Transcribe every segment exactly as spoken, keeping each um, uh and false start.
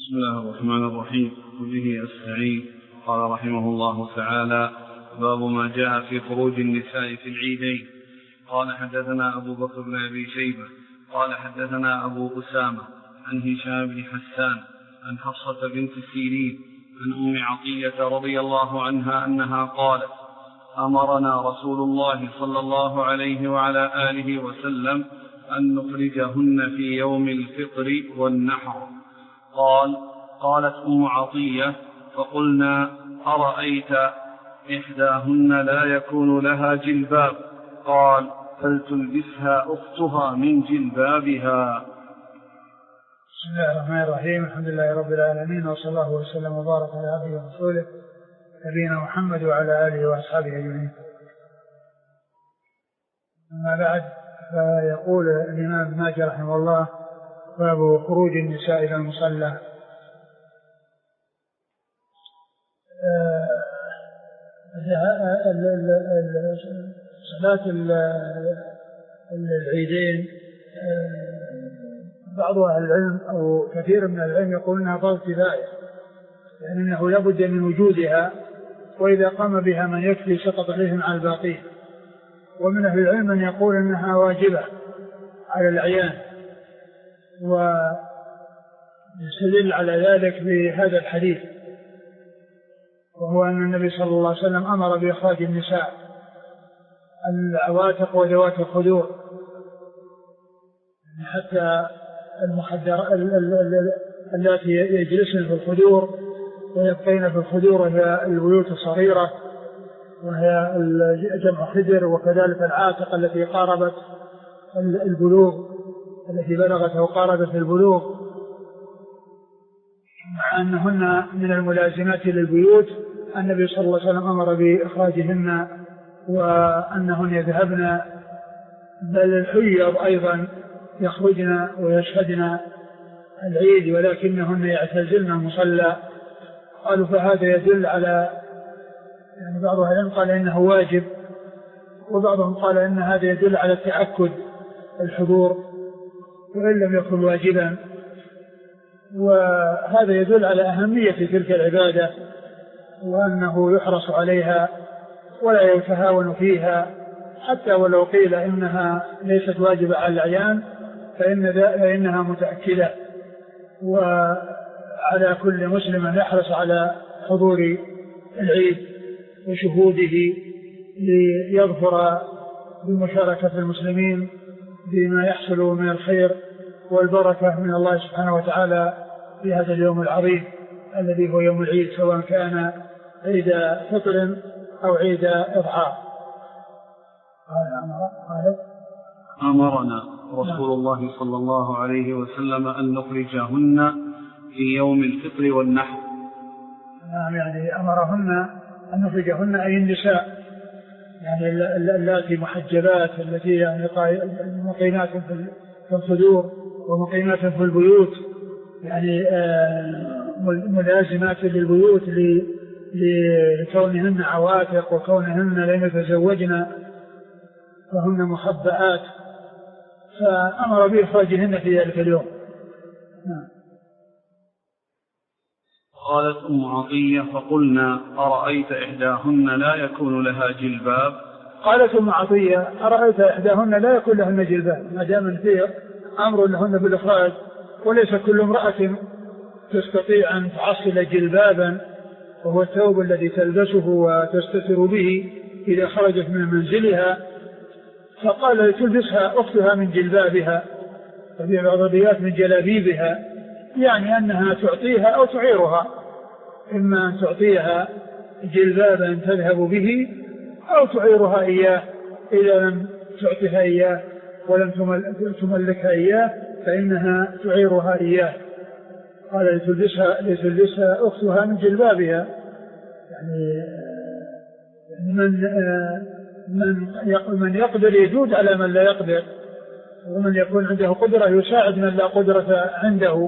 بسم الله الرحمن الرحيم. وبه أستعين. قال رحمه الله تعالى: باب ما جاء في خروج النساء في العيدين. قال حدثنا أبو بكر بن أبي شيبة قال حدثنا أبو أسامة عن هشام بن حسان عن حفصة بنت سيرين عن أم عطية رضي الله عنها أنها قالت: أمرنا رسول الله صلى الله عليه وعلى آله وسلم أن نخرجهن في يوم الفطر والنحر. قال: قالت أم عطية: فقلنا: أرأيت إحداهن لا يكون لها جلباب؟ قال: فلتلبسها أختها من جلبابها. بسم الله الرحمن الرحيم. الحمد لله رب العالمين، وصلى الله وسلم وبارك على عبده ورسوله نبينا محمد وعلى آله وأصحابه أجمعين. أما بعد، فيقول الإمام ابن ماجه رحمه الله: باب خروج النساء إلى المصلى. صلاة العيدين بعض أهل العلم أو كثير من العلم يقول أنها فرض كفاية، لأنه لابد من وجودها، وإذا قام بها من يكفي سقط عليهم على الباقين. ومن أهل العلم من يقول أنها واجبة على الأعيان، ويستدل على ذلك بهذا الحديث، وهو أن النبي صلى الله عليه وسلم أمر بإخراج النساء العواتق وذوات الخدور، حتى المخدر التي يجلسن في الخدور ويبقين في الخدور هي البيوت الصغيرة وهي جمع خدر، وكذلك العاتق التي قاربت البلوغ التي بلغت وقاربت البلوغ، مع أنهن من الملازمات للبيوت. النبي صلى الله عليه وسلم أمر بإخراجهن وأنهن يذهبن، بل الحيض أيضا يخرجن ويشهدن العيد ولكنهن يعتزلن المصلى. قالوا فهذا يدل على، يعني بعض أهل العلم قال إنه واجب، وبعضهم قال إن هذا يدل على تأكد الحضور وإن لم يكن واجبا، وهذا يدل على أهمية تلك العبادة وأنه يحرص عليها ولا يتهاون فيها، حتى ولو قيل إنها ليست واجبة على الأعيان فإن فإنها متأكدة. وعلى كل مسلم أن يحرص على حضور العيد وشهوده ليظفر بمشاركة المسلمين بما يحصل من الخير والبركة من الله سبحانه وتعالى في هذا اليوم العظيم الذي هو يوم العيد، سواء كان عيد فطر أو عيد إضحى. أمرنا رسول الله صلى الله عليه وسلم أن نخرجهن في يوم الفطر والنحر. نعم، يعني أمرهن أن نخرجهن أي النساء، يعني اللاتي محجبات التي يعني مقيمات في الصدور ومقيمات في البيوت، يعني ملازمات للبيوت لكونهن عواتق وكونهن لم يتزوجن وهن مخبئات، فأمر بإخراجهن في ذلك اليوم. قالت أم عطية: فقلنا: أرأيت إحداهن لا يكون لها جلباب؟ قالت أم عطية: أرأيت إحداهن لا يكون لهن جلباب، ما دام فيه أمر لهن بالإخراج، وليس كل امرأة تستطيع أن تعصل جلبابا وهو الثوب الذي تلبسه وتستتر به إذا خرجت من منزلها، فقال تلبسها أختها من جلبابها، وفي بعض الروايات من جلابيبها، يعني أنها تعطيها أو تعيرها، إما أن تعطيها جلبابا تذهب به أو تعيرها إياه إذا لم تعطيها إياه ولم تملكها إياه فإنها تعيرها إياه. قال لتلبسها, لتلبسها أختها من جلبابها، يعني من من يقدر يجود على من لا يقدر، ومن يكون عنده قدرة يساعد من لا قدرة عنده.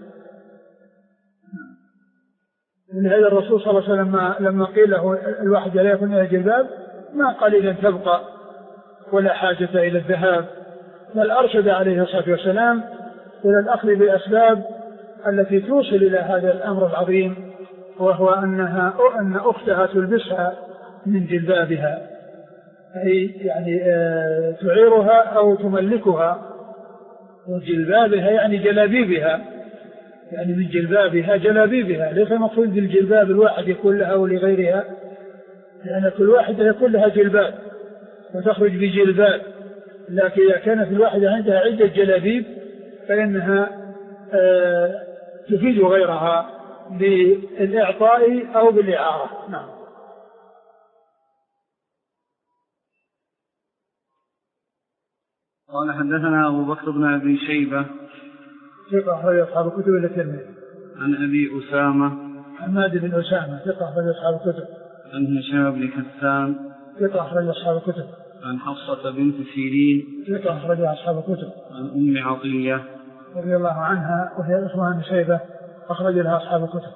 من هذا الرسول صلى الله عليه وسلم لما قيل له الواحد لا يكون له جلباب ما قال إذا تبقى ولا حاجة إلى الذهاب، بل أرشد عليه الصلاة والسلام إلى الأخذ بالأسباب التي توصل إلى هذا الأمر العظيم، وهو أنها أن أختها تلبسها من جلبابها، أي يعني تعيرها أو تملكها، وجلبابها يعني جلابيبها، يعني من جلبابها جلابيبها، ليس مقصود بالجلباب الواحد يكون لها ولغيرها، لأن كل واحدة يكون لها جلباب وتخرج بجلباب، لكن إذا كانت الواحدة عندها عدة جلابيب فإنها آه تفيد غيرها بالإعطاء أو بالإعارة. نعم. قال حدثنا أبو بكر بن أبي شيبة ثقة أخرج أصحاب الكتب إلا الترمذي. عن أبي أسامة حماد بن أسامة ثقة أخرج أصحاب الكتب. عن هشام بن كسان ثقة أخرج أصحاب الكتب. عن حفصة بنت سيرين ثقة أخرج أصحاب الكتب. عن أم عطية رضي الله عنها وهي اسمها ابن شيبة أخرج لها أصحاب الكتب.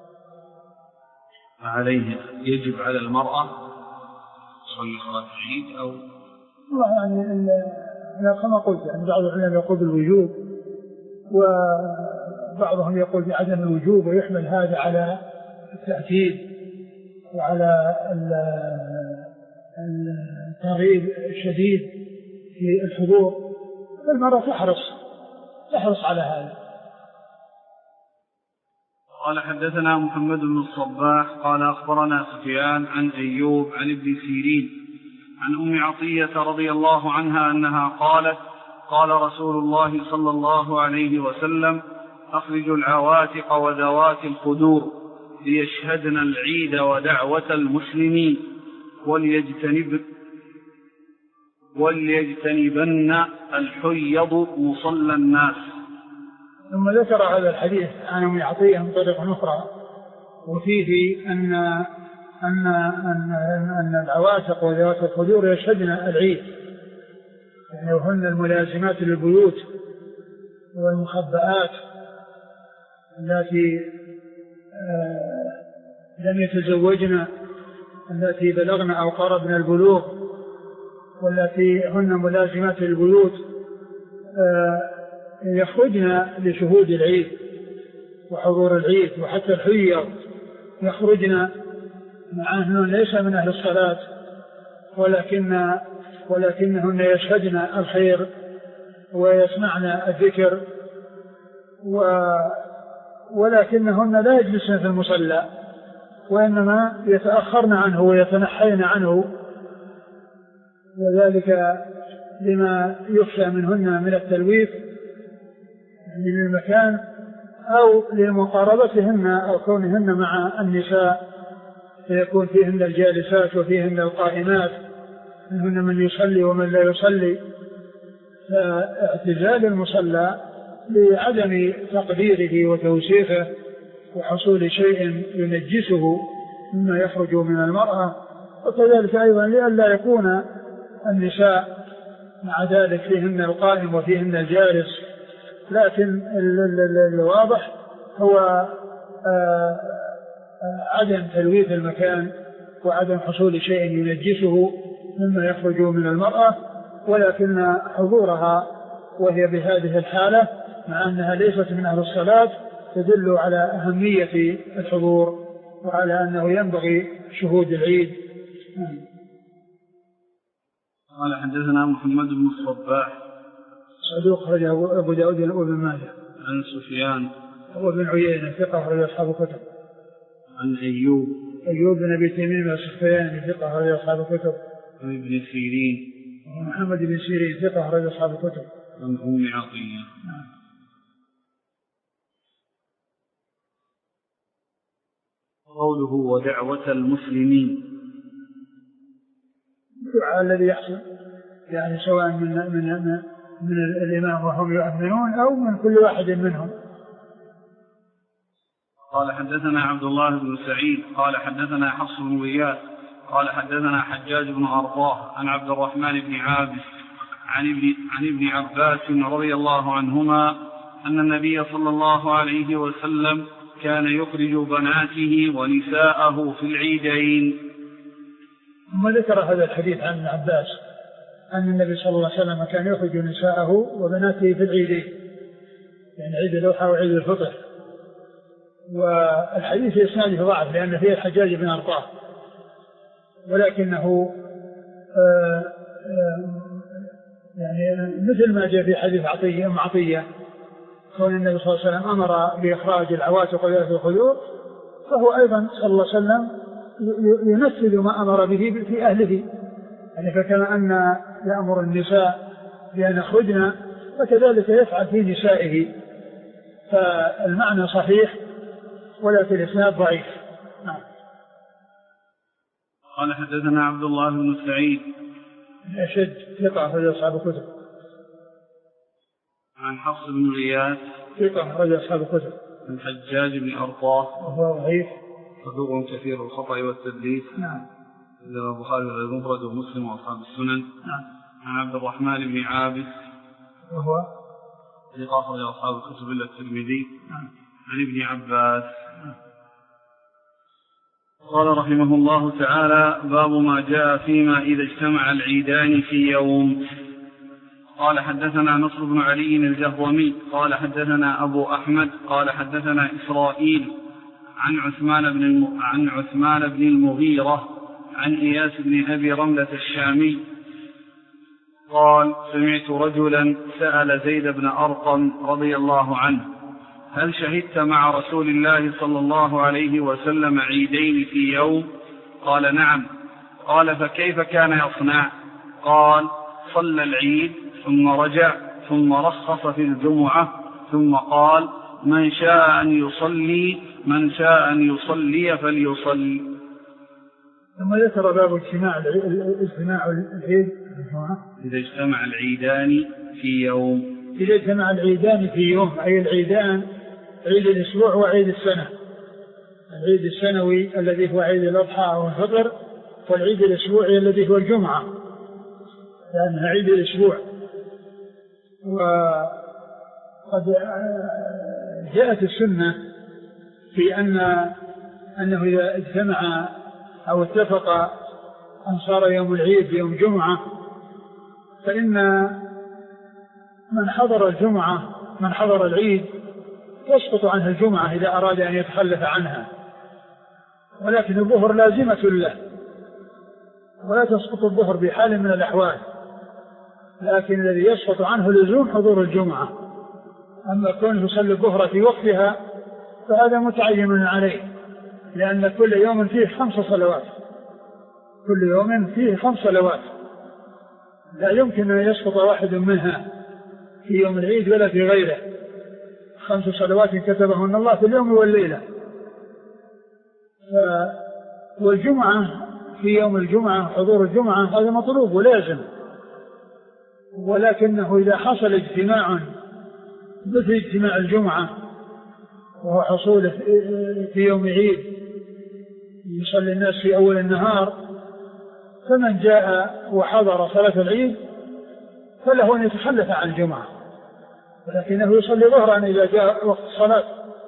عليه يجب على المرأة تصلي صلاة العيد أو والله يعني أنا كما قلت يعني بعض العلماء يقول بالوجوب وبعضهم يقول بعدم الوجوب، ويحمل هذا على التأكيد وعلى الترغيب الشديد في الحضور، فالمرأة تحرص تحرص على هذا. قال حدثنا محمد بن الصباح قال أخبرنا سفيان عن أيوب عن ابن سيرين عن أم عطية رضي الله عنها أنها قالت قال رسول الله صلى الله عليه وسلم أخرجوا العواتق وذوات الخدور ليشهدن العيد ودعوة المسلمين وليجتنب وليجتنبن الحيض مصلى الناس. ثم ذكر هذا الحديث عن أم عطية من طريق أخرى، وفيه أن أن أن أن العواتق وذوات الخدور يشهدن العيد، يعني وهن الملازمات للبيوت والمخبئات التي لم يتزوجن، التي بلغن أو قربن البلوغ، والتي هن ملازمات للبيوت يخرجن لشهود العيد وحضور العيد، وحتى الحيض يخرجن مع أنهن ليس من أهل الصلاة، ولكن ولكنهن يشهدن الخير ويسمعن الذكر، ولكنهن لا يجلسن في المصلى، وإنما يتأخرن عنه ويتنحين عنه، وذلك لما يخشى منهن من التلويث من المكان أو لمقاربتهن أو كونهن مع النساء، فيكون فيهن الجالسات وفيهن القائمات، منهن من يصلي ومن لا يصلي، فاعتزال المصلى لعدم تقديره وتوسيخه وحصول شيء ينجسه مما يخرج من المرأة، وكذلك أيضا لئلا يكون النساء مع ذلك فيهن القائم وفيهن الجالس، لكن الواضح هو عدم تلويث المكان وعدم حصول شيء ينجسه مما يخرج من المرأة، ولكن حضورها وهي بهذه الحالة مع أنها ليست من أهل الصلاة تدل على أهمية الحضور وعلى أنه ينبغي شهود العيد. قال حدثنا محمد بن الصباح صدوق أخرج أبو داود وابن ماجه. عن سفيان وابن عيينة ثقة أخرج أصحاب الكتب. عن أيوب أيوب بن أبي تميم السختياني ثقة أخرج أصحاب الكتب. عن ابن سيرين محمد بن سيرين ثقة أخرج أصحاب الكتب. عن أم عطية. قوله ودعوة المسلمين، الدعاء الذي يحصل يعني سواء من من من, من الإمام وهم يؤمنون أو من كل واحد منهم. قال حدثنا عبد الله بن سعيد قال حدثنا حفص بن غياث قال حدثنا حجاج بن أرطاه عن عبد الرحمن بن عابس عن ابن, عن ابن عباس رضي الله عنهما أن النبي صلى الله عليه وسلم كان يخرج بناته ونساءه في العيدين. ثم ذكر هذا الحديث عن ابن عباس أن النبي صلى الله عليه وسلم كان يخرج نساءه وبناته في العيدين، يعني عيد الأضحى وعيد الفطر، والحديث إسناده ضعف لأن فيه الحجاج بن أرطاه، ولكنه آآ آآ يعني مثل ما جاء في حديث عطية أم عطية كون النبي صلى الله عليه وسلم أمر بإخراج العواتق وذات الخدور، فهو أيضا صلى الله عليه وسلم ينفذ ما أمر به في أهله، يعني فكما أن يأمر النساء بأن يخرجن فكذلك يفعل في نسائه، فالمعنى صحيح ولكن الإسناد ضعيف. نعم. قال حدثنا عبد الله بن سعيد أشد ثقة أخرج أصحاب الكتب. عن حفص بن غياث ثقة أخرج أصحاب الكتب. عن حجاج بن أرطاه وهو ضعيف صدوق كثير الخطأ والتدليس. نعم. البخاري المفرد ومسلم وأصحاب السنن. نعم. عن عبد الرحمن بن عابس وهو ثقة أخرج أصحاب الكتب إلا الترمذي. نعم. عن ابن عباس. نعم. قال رحمه الله تعالى: باب ما جاء فيما إذا اجتمع العيدان في يوم. قال حدثنا نصر بن علي الجهضمي قال حدثنا أبو أحمد قال حدثنا إسرائيل عن عثمان بن الم... عن عثمان بن المغيرة عن إياس بن أبي رملة الشامي قال: سمعت رجلا سأل زيد بن أرقم رضي الله عنه: هل شهدت مع رسول الله صلى الله عليه وسلم عيدين في يوم؟ قال: نعم. قال: فكيف كان يصنع؟ قال: صلى العيد ثم رجع ثم رخص في الجمعة ثم قال: من شاء أن يصلي من شاء أن يصلي فليصلي. ثم ذكر باب اجتماع اجتماع العيد إذا اجتمع العيدان في يوم. إذا اجتمع العيدان في يوم أي العيدان عيد الأسبوع وعيد السنة، العيد السنوي الذي هو عيد الأضحى أو الفطر، والعيد الأسبوعي الذي هو الجمعة لأنها عيد الأسبوع. وقد جاءت السنة في أن أنه إذا اجتمع أو اتفق أن صار يوم العيد يوم جمعة فإن من حضر الجمعة من حضر العيد يسقط عنه الجمعة إذا أراد أن يتخلف عنها، ولكن الظهر لازمة له ولا تسقط الظهر بحال من الأحوال، لكن الذي يسقط عنه لزوم حضور الجمعة. أما كونه يصلي الظهر في وقتها فهذا متعين عليه، لأن كل يوم فيه خمس صلوات كل يوم فيه خمس صلوات لا يمكن أن يسقط واحد منها في يوم العيد ولا في غيره، خمس صلوات كتبهن الله في اليوم والليلة. والجمعة في يوم الجمعة حضور الجمعة هذا مطلوب ولازم، ولكنه إذا حصل اجتماع مثل اجتماع الجمعة وهو حصوله في يوم عيد يصلي الناس في أول النهار، فمن جاء وحضر صلاة العيد فله أن يتخلف عن الجمعة، ولكنه يصلي ظهرا إذا جاء وقت الصلاة.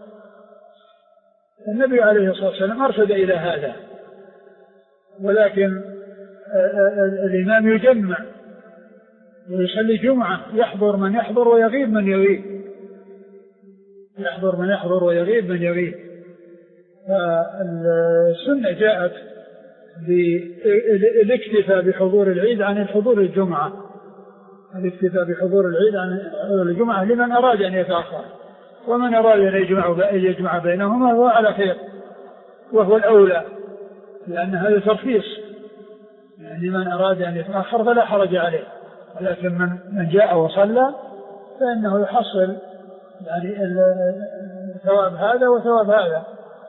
النبي عليه الصلاة والسلام أرشد إلى هذا، ولكن الإمام يجمع ويصلي جمعة، يحضر من يحضر ويغيب من يغيب يحضر من يحضر ويغيب من يغيب. فالسنة جاءت بالاكتفاء بحضور العيد عن الحضور الجمعة الاكتفاء بحضور العيد عن الجمعة لمن أراد أن يتأخر، ومن أراد أن يجمع, يجمع بينهما هو على خير وهو الأولى، لأن هذا ترخيص، يعني من أراد أن يتأخر فلا حرج عليه، ولكن من, من جاء وصلى فإنه يحصل يعني ثواب هذا وثواب هذا.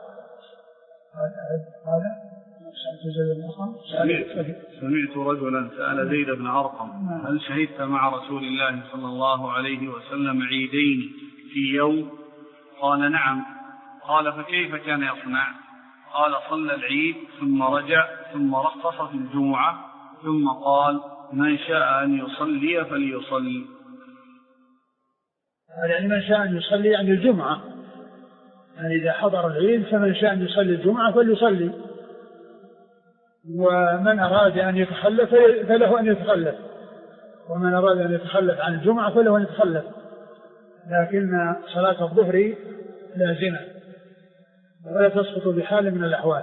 هذا سمعت, سمعت رجلا سأل زيد بن أرقم: هل شهدت مع رسول الله صلى الله عليه وسلم عيدين في يوم؟ قال: نعم. قال: فكيف كان يصنع؟ قال: صلى العيد ثم رجع ثم رخص في الجمعة ثم قال: من شاء أن يصلي فليصلي. يعني من شاء أن يصلي عن الجمعة، يعني إذا حضر العيد فمن شاء أن يصلي الجمعة فليصلي، ومن أراد أن يتخلف فله أن يتخلف، ومن أراد أن يتخلف عن الجمعة فله أن يتخلف، لكن صلاة الظهر لازمة ولا تسقط بحال من الأحوال.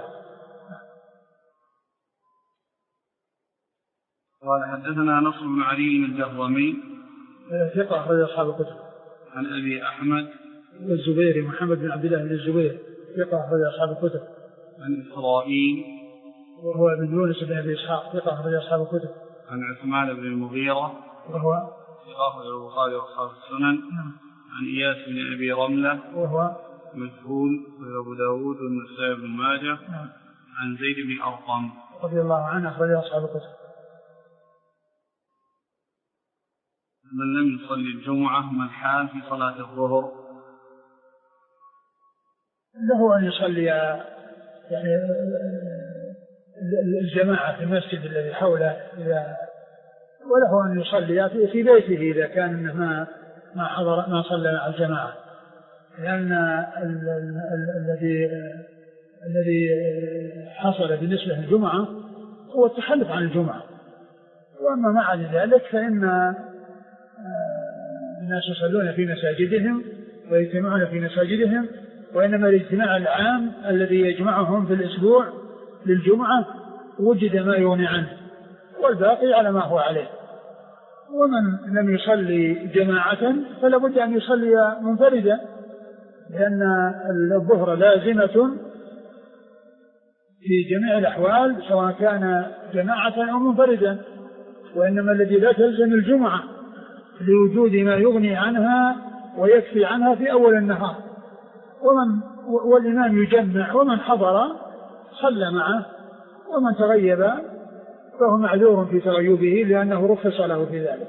قال حدثنا نصر بن علي الجهضمي ثقة أخرج أصحاب الكتب. عن أبي أحمد الزبيري محمد بن عبد الله بن الزبير ثقة أخرج أصحاب الكتب. عن إسرائيل وهو ابن يونس بن أبي إسحاق ثقة أخرج أصحاب الكتب. عن عثمان بن المغيرة وهو ثقة أخرج البخاري وأصحاب السنن. عن إياس بن أبي رملة وهو مجهول وأبو داود والنسائي بن ماجه. عن زيد بن أرقم رضي الله عنه أخرج أصحاب الكتب. من لم يصلي الجمعة من حال في صلاة الظهر له أن يصلي يعني الجماعة في المسجد الذي حوله إذا وله أن يصلي في بيته إذا كان ما ما حضر ما صلى مع الجماعة، لأن الذي الذي حصل بالنسبة للجمعة هو التخلف عن الجمعة. وأما مع ذلك فإن الناس يصلون في مساجدهم ويجتمعون في مساجدهم، وإنما الاجتماع العام الذي يجمعهم في الأسبوع للجمعة وجد ما يغني عنه والباقي على ما هو عليه. ومن لم يصلي جماعة فلا بد أن يصلي منفردا، لأن الظهر لازمة في جميع الأحوال سواء كان جماعة أو منفردا، وإنما الذي لا تلزم الجمعة لوجود ما يغني عنها ويكفي عنها في أول النهار. ومن والإمام يجمع ومن حضر صلى معه، ومن تغيب فهو معذور في تغيبه لأنه رخص له في ذلك.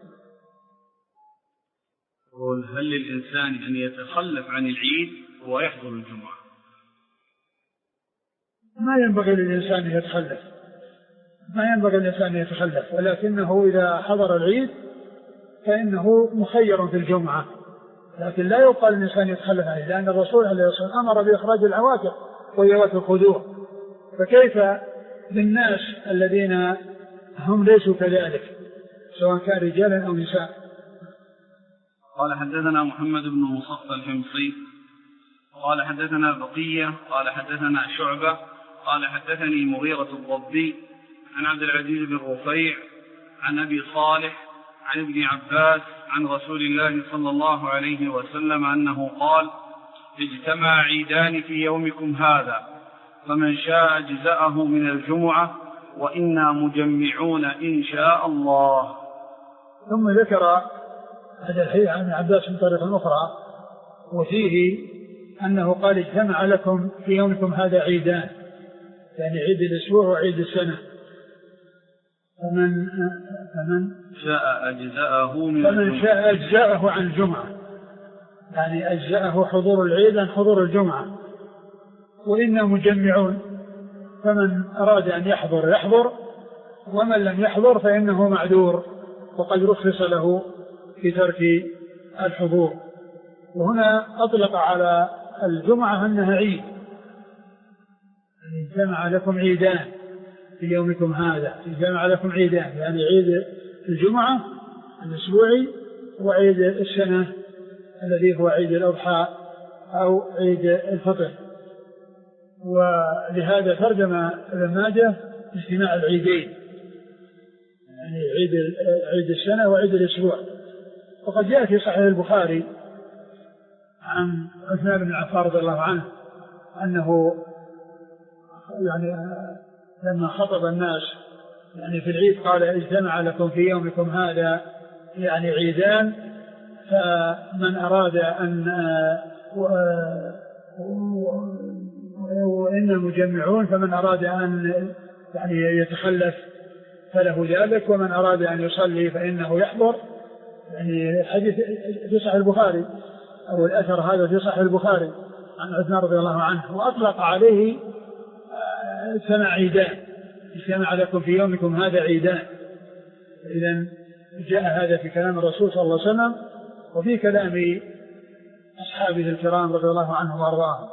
هل للإنسان أن يتخلف عن العيد ويحضر الجمعة؟ ما ينبغي للإنسان أن يتخلف، ما ينبغي للإنسان أن يتخلف، ولكنه إذا حضر العيد فإنه مخير في الجمعة، لكن لا يقال الإنسان يتخلف عنه، لأن الرسول عليه الصلاة والسلام أمر بإخراج العواتق وذوات الخدور، فكيف بالناس الذين هم ليسوا كذلك سواء كان رجالا أو نساء. قال حدثنا محمد بن مصطفى الحمصي قال حدثنا بقية قال حدثنا شعبة قال حدثني مغيرة الضبي عن عبد العزيز بن رفيع عن أبي صالح عن ابن عباس عن رسول الله صلى الله عليه وسلم أنه قال: اجتمع عيدان في يومكم هذا فمن شاء أجزأه من الجمعة وإنا مجمعون إن شاء الله. ثم ذكر هذا الحديث عن ابن عباس من طريق أخرى وفيه أنه قال: اجتمع لكم في يومكم هذا عيدان، يعني عيد الأسبوع وعيد السنة، فمن فمن شاء أجزأه من فمن شاء أجزأه عن الجمعة، يعني أجزأه حضور العيد عن حضور الجمعة. وإنا مجمعون، فمن أراد أن يحضر يحضر، ومن لم يحضر فإنه معذور وقد رخص له في ترك الحضور. وهنا أطلق على الجمعة أنها عيد، يعني جمع لكم عيدان في يومكم هذا، جمع لكم عيدان، يعني عيد الجمعة الأسبوعي وعيد السنة الذي هو عيد الأضحى أو عيد الفطر. ولهذا ترجم ابن ماجه اجتماع العيدين، يعني عيد عيد السنة وعيد الأسبوع. وقد جاء في صحيح البخاري عن عثمان بن عفان رضي الله عنه أنه يعني لما خطب الناس يعني في العيد قال: اجتمع لكم في يومكم هذا يعني عيدان، فمن أراد أن وإن مجمعون، فمن أراد أن يعني يتخلف فله ذلك، ومن أراد أن يصلي فإنه يحضر. يعني الحديث في صحيح البخاري أو الأثر هذا في صحيح البخاري عن عثمان رضي الله عنه، وأطلق عليه سمع عيدان، اجتمع لكم في يومكم هذا عيدان. إذن جاء هذا في كلام الرسول صلى الله عليه وسلم وفي كلام أصحابه الكرام رضي الله عنهم وأرضاهم.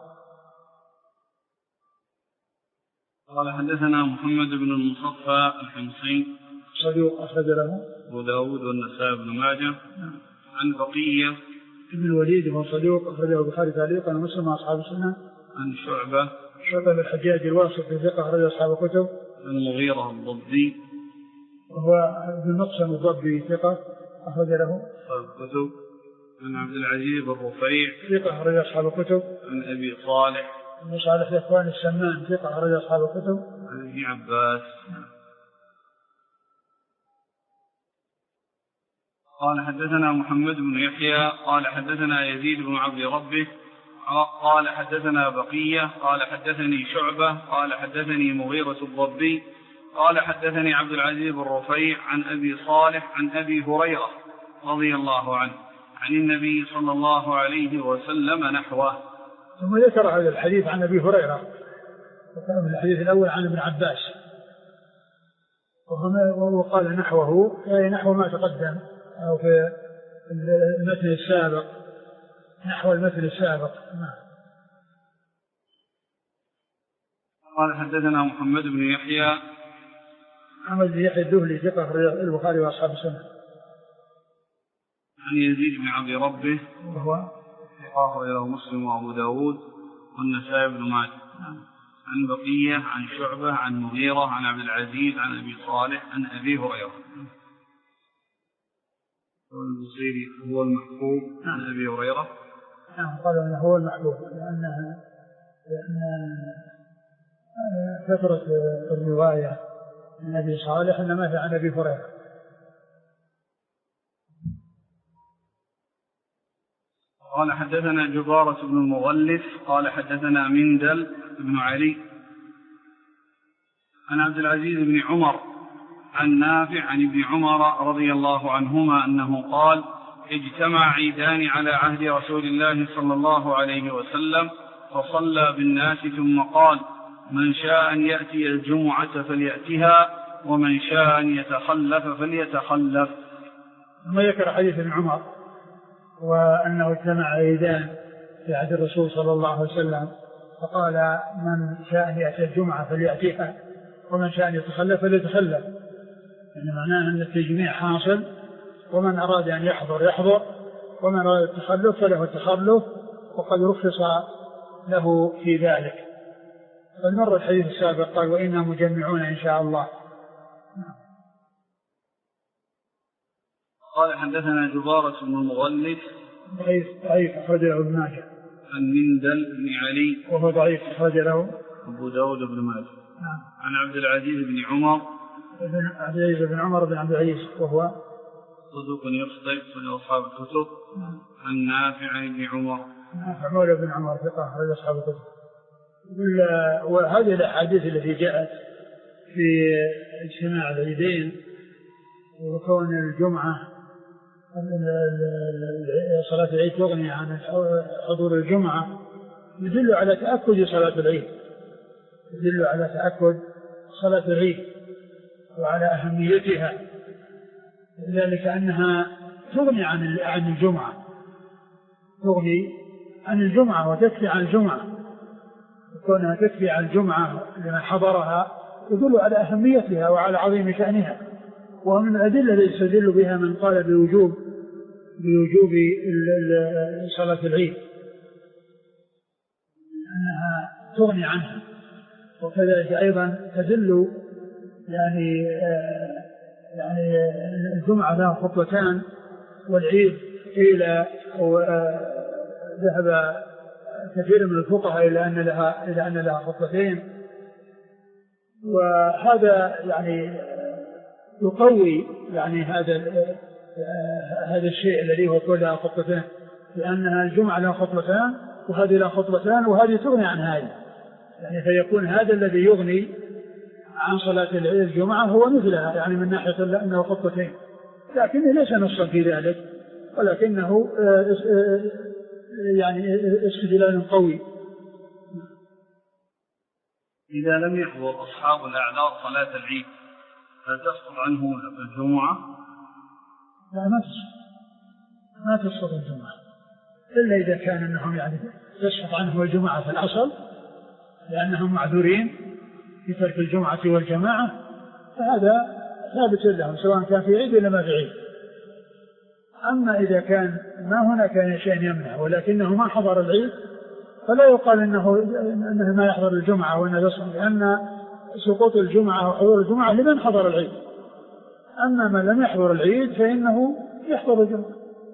قال حدثنا محمد بن المصطفى الحمصي صدوق أخرج له أبو داود والنسائي بن ماجه. عن بقية ابن الوليد وهو صدوق أخرجه البخاري تعليقا ومسلم وأصحاب السنة عن شعبة شعبة بن الحجاج الواسطي ثقة أخرج أصحاب الكتب. المغيرة الضبي وهو ابن مقسم الضبي ثقة أخرج له أصحاب الكتب. عن عبد العزيز بن رفيع ثقة أخرج أصحاب الكتب. عن أبي صالح أبو صالح الإخوان السمان ثقة أخرج أصحاب الكتب. عن ابن عباس. قال حدثنا محمد بن يحيى قال حدثنا يزيد بن عبد ربه قال حدثنا بقية قال حدثني شعبة قال حدثني مغيرة الضبي قال حدثني عبد العزيز بن رفيع عن أبي صالح عن أبي هريرة رضي الله عنه عن النبي صلى الله عليه وسلم نحوه. ثم ذكر هذا الحديث عن أبي هريرة وكان الحديث الأول عن ابن عباس وقال نحوه أي نحو ما تقدم أو في المثل السابق نحو المثل السابق. قال حدثنا محمد بن يحيى محمد بن يحيى الذهلي ثقة أخرج البخاري وأصحاب السنة. عن يزيد بن عبد ربه وهو ثقة أخرجه مسلم وأبو داود والنسائي بن ماجه. عن بقية عن شعبة عن مغيرة عن عبد العزيز عن أبي صالح عن أبي هريرة. البصيري هو المحبوب عن أبي هريرة. نعم قال أنه هو المحبوب لأنها لأن كثرة الرواية عن أبي صالح إنما في عن أبي هريرة. قال حدثنا جبارة بن المغلف قال حدثنا مندل بن علي عن عبد العزيز بن عمر عن نافع عن ابن عمر رضي الله عنهما أنه قال اجتمع عيدان على عهد رسول الله صلى الله عليه وسلم فصلى بالناس ثم قال من شاء أن يأتي الجمعة فليأتها ومن شاء أن يتخلف فليتخلف. ثم ذكر حديث ابن عمر وأنه اجتمع عيدان في عهد الرسول صلى الله عليه وسلم فقال من شاء أن يأتي الجمعة فليأتيها ومن شاء أن يتخلف فليتخلف، يعني معناه أن التجميع حاصل ومن أراد أن يحضر يحضر ومن أراد التخلف فله التخلف وقد رخص له في ذلك. فالمرة الحديث السابق قال وإنا مجمعون إن شاء الله. قال حدثنا جبارة بن المغلف ضعيف ضعيف أخرج له ابن ماجه. عن مندل بن علي وهو ضعيف أخرج له أبو داود بن ماجه. نعم. عن عبد العزيز بن عمر بن عبد العزيز بن عمر بن عبد العزيز وهو صدوق يخطئ من أصحاب الكتب. نعم. عن نافع عن ابن عمر نافع مولى بن عمر ثقة أخرج أصحاب الكتب. وهذه الأحاديث التي جاءت في اجتماع العيدين وكون الجمعة صلاة العيد تغني عن حضور الجمعة يدل على تأكد صلاة العيد يدل على تأكد صلاة العيد وعلى أهميتها، ذلك أنها تغني عن عن الجمعة تغني عن الجمعة وتكفي عن الجمعة، كونها تكفي عن الجمعة لمن حضرها يدل على أهميتها وعلى عظيم شأنها. ومن الأدلة التي يستدل بها من قال بوجوب بوجوب صلاة العيد أنها تغني عنها، وكذلك أيضا تدل يعني يعني الجمعة لها خطبتان والعيد إلى ذهب كثير من الفقهاء إلى أن لها إلى أن لها خطبتين، وهذا يعني يقوي يعني هذا هذا الشيء الذي هو كلها خطبتان، لأنها الجمعة لها خطبتان وهذه لها خطبتان وهذه تغني عن هذه، يعني فيكون هذا الذي يغني عن صلاة الجمعة هو مثلها يعني من ناحية أنه خطبتين، لكنه ليس نصا في ذلك ولكنه يعني استدلال قوي. إذا لم يحضر أصحاب الأعذار صلاة العيد هل تسقط عنه الجمعة؟ لا ما تسقط ما تسقط الجمعة إلا إذا كان أنهم يعني تسقط عنهم الجمعة في الأصل لأنهم معذورين في ترك الجمعة والجماعة، فهذا ثابت لهم سواء كان في عيد ولا ما في عيد. أما إذا كان ما هناك شيء يمنع ولكنه ما حضر العيد فلا يقال إنه, إنه ما يحضر الجمعة وإنه يصوم، لأن سقوط الجمعة وحضور الجمعة لمن حضر العيد، أما من لم يحضر العيد فإنه يحضر الجمعة.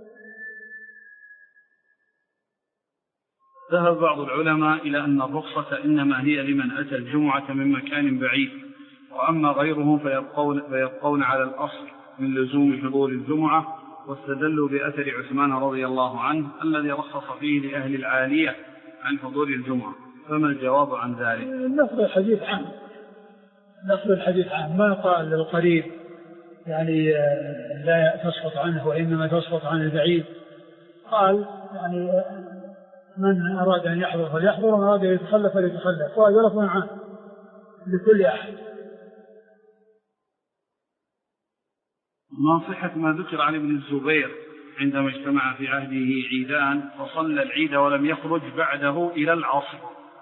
ذهب بعض العلماء إلى أن الرخصة إنما هي لمن أتى الجمعة من مكان بعيد، وأما غيرهم فيبقون, فيبقون على الأصل من لزوم حضور الجمعة، واستدلوا بأثر عثمان رضي الله عنه الذي رخص فيه لأهل العالية عن حضور الجمعة. فما الجواب عن ذلك؟ نفس الحديث عام، نفس الحديث عام، ما قال للقريب يعني لا تسقط عنه وإنما تسقط عن البعيد، قال يعني من أراد أن يحضر فليحضر ومن أراد أن يتخلف فليتخلف، وهذا لفظ عام لكل أحد. ما صحة ما ذكر عن ابن الزبير عندما اجتمع في عهده عيدان فصلى العيد ولم يخرج بعده إلى العصر؟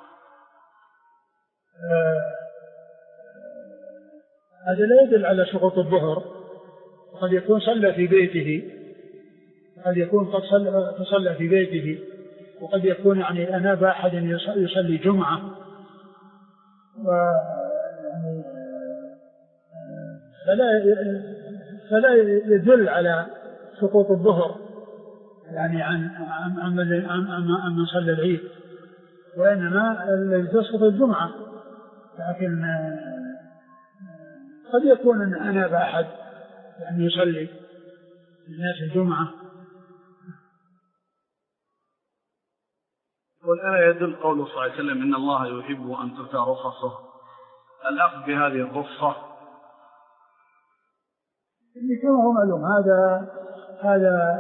هذا لا يدل على سقوط الظهر، قد يكون صلى في بيته، قد يكون قد صلى في بيته، وقد يكون يعني أناب أحد يصلي جمعة، ويعني فلا فلا يدل على سقوط الظهر يعني عن عن عن عن, عن من صلى العيد، وإنما تسقط الجمعة، لكن قد يكون أن أناب أحد يعني يصلي الناس الجمعة. والآية يدل قوله صلى الله عليه وسلم إن الله يحب أن تؤتى رخصه، الأخذ بهذه الرخصة كما هو معلوم هذا هذا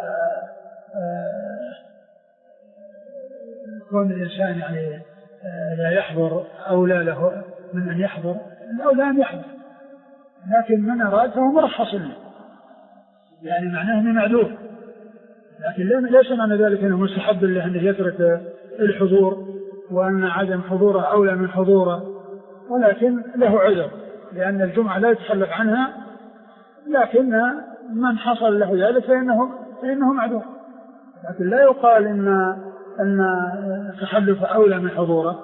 كون الإنسان يعني لا يحضر أولى له من أن يحضر أو لا أن يحضر، لكن من أراد فهو مرخص له، يعني معناه أنه معذور، لكن ليس معنى ذلك أنه مستحب له أن يترك الحضور وأن عدم حضوره أولى من حضوره، ولكن له عذر لأن الجمعة لا يتخلف عنها، لكن من حصل له ذلك فإنه, فإنه معذور، لكن لا يقال إن, أن تخلف أولى من حضوره.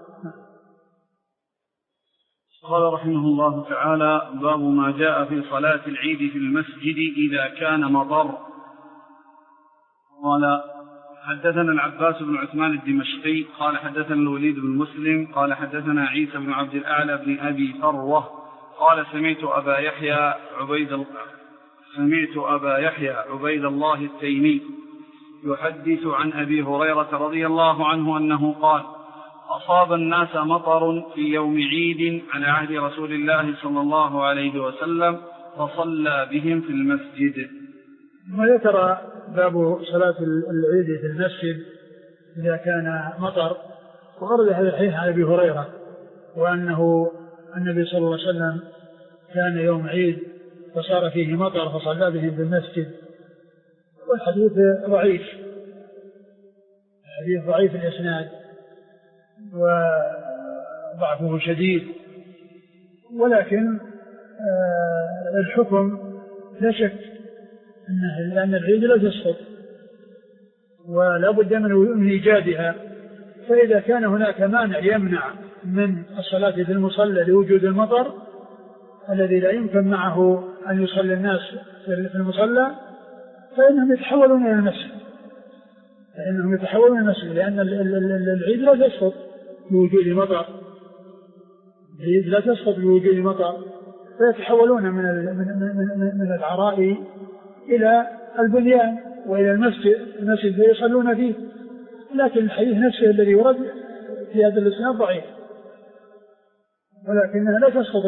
قال رحمه الله تعالى: باب ما جاء في صلاة العيد في المسجد إذا كان مطر. قال: حدثنا العباس بن عثمان الدمشقي قال حدثنا الوليد بن مسلم قال حدثنا عيسى بن عبد الأعلى بن أبي فروة قال سمعت أبا يحيى عبيد سمعت أبا يحيى عبيد الله التيمي يحدث عن أبي هريرة رضي الله عنه أنه قال: أصاب الناس مطر في يوم عيد على عهد رسول الله صلى الله عليه وسلم فصلى بهم في المسجد. وذكر باب صلاة العيد في المسجد إذا كان مطر، وغرد هذا الحديث عن أبي هريرة وأنه النبي صلى الله عليه وسلم كان يوم عيد فصار فيه مطر فصلى بهم في المسجد، والحديث ضعيف، الحديث ضعيف الإسناد وضعفه شديد، ولكن آه الحكم لا شك أنه لأن العيد لا تسقط ولا بد من إيجادها، فإذا كان هناك مانع يمنع من الصلاة في المصلى لوجود المطر الذي لا يمكن معه أن يصلي الناس في المصلى فإنهم يتحولون إلى المسجد، فإنهم يتحولون إلى المسجد لأن العيد لا تسقط بوجود مطر، العيد لا تسقط بوجود مطر، فيتحولون من من من العراء إلى البنيان وإلى المسجد المسجد فيصلون فيه، لكن الحديث نفسه الذي ورد في هذا الإسناد ضعيف، ولكنها لا تسقط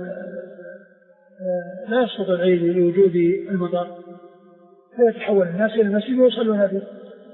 لا يسقط العيد لوجود المطر، فيتحول الناس إلى المسجد ويصلون فيه.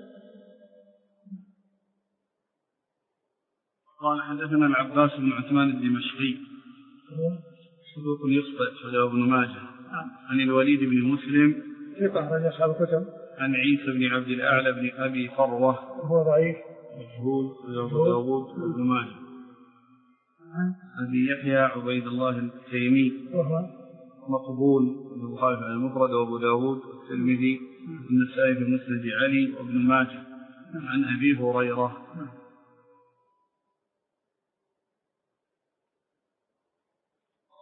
قال حدثنا العباس بن عثمان الدمشقي صدوق يخطئ فله ابن ماجه عن الوليد بن مسلم ثقة رجل أصحاب الكتب عن عيسى بن عبد الأعلى بن أبي فروة وهو ضعيف مجهول وأبو داود وابن ماجه عن أبي يحيى عبيد الله التيمي وهو مقبول البخاري في المفرد وأبو داود والترمذي والنسائي في مسند علي وابن ماجه عن أبي هريرة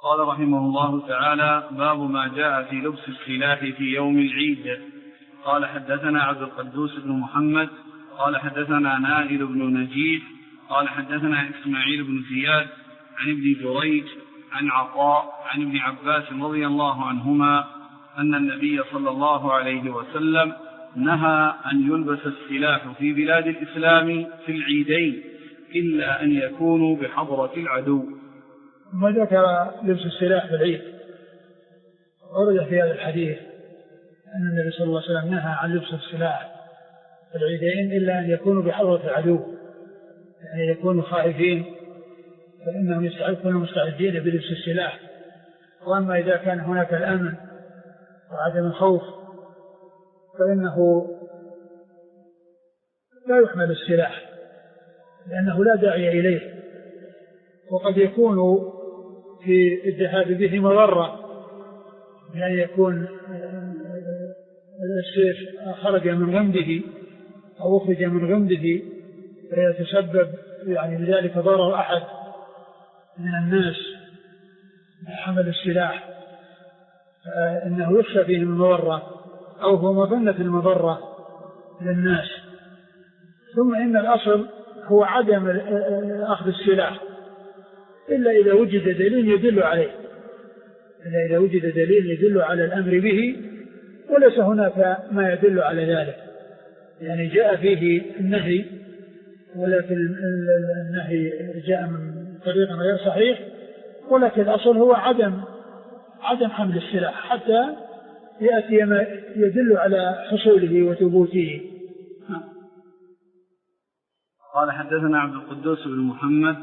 قال رحمه الله تعالى: باب ما جاء في لبس السلاح في يوم العيد. قال حدثنا عبد القدوس بن محمد قال حدثنا نائل بن نجيح قال حدثنا إسماعيل بن زياد عن ابن جريج عن عطاء عن ابن عباس رضي الله عنهما أن النبي صلى الله عليه وسلم نهى أن يلبس السلاح في بلاد الإسلام في العيدين إلا أن يكونوا بحضرة العدو. ما ذكر لبس السلاح في العيد ورد في هذا الحديث أن النبي صلى الله عليه وسلم نهى عن لبس السلاح في العيدين إلا أن يكونوا بحضرة العدو، يعني يكونوا خائفين فإنهم يكونوا مستعدين بلبس السلاح. وأما إذا كان هناك الأمن وعدم الخوف فإنه لا يحمل السلاح لأنه لا داعي إليه، وقد يكون في الذهاب به مضرة، يعني يكون السيف خرج من غمده أو أخرج من غمده فيتسبب يعني بذلك ضرر أحد من الناس حمل السلاح، فإنه يخشى فيه المضرة أو هو مظنة المضرة للناس. ثم إن الأصل هو عدم أخذ السلاح إلا إذا وجد دليل يدل عليه، إلا إذا وجد دليل يدل على الأمر به، وليس هناك ما يدل على ذلك، يعني جاء فيه النهي ولكن النهي جاء من طريق غير صحيح، ولكن الأصل هو عدم عدم حمل السلاح حتى يأتي ما يدل على حصوله وثبوته. قال حدثنا عبد القدوس بن محمد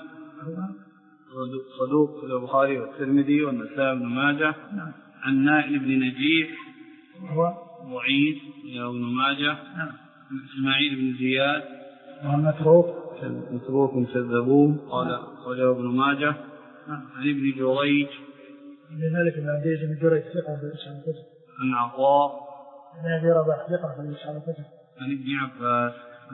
صدوق في البخاري والترمذي والنسائي بن ماجه عن نائل بن نجيح هو ضعيف ابن ماجه عن إسماعيل بن زياد ومتروك متروك كذبوه قال وجاء ابن ماجه عن ابن جريج لذلك ابن عبد العزيز بن جريج ثقة في الإسلام الكتب عن عطاء عن أبي رباح ثقة في الإسلام الكتب عن ابن عباس.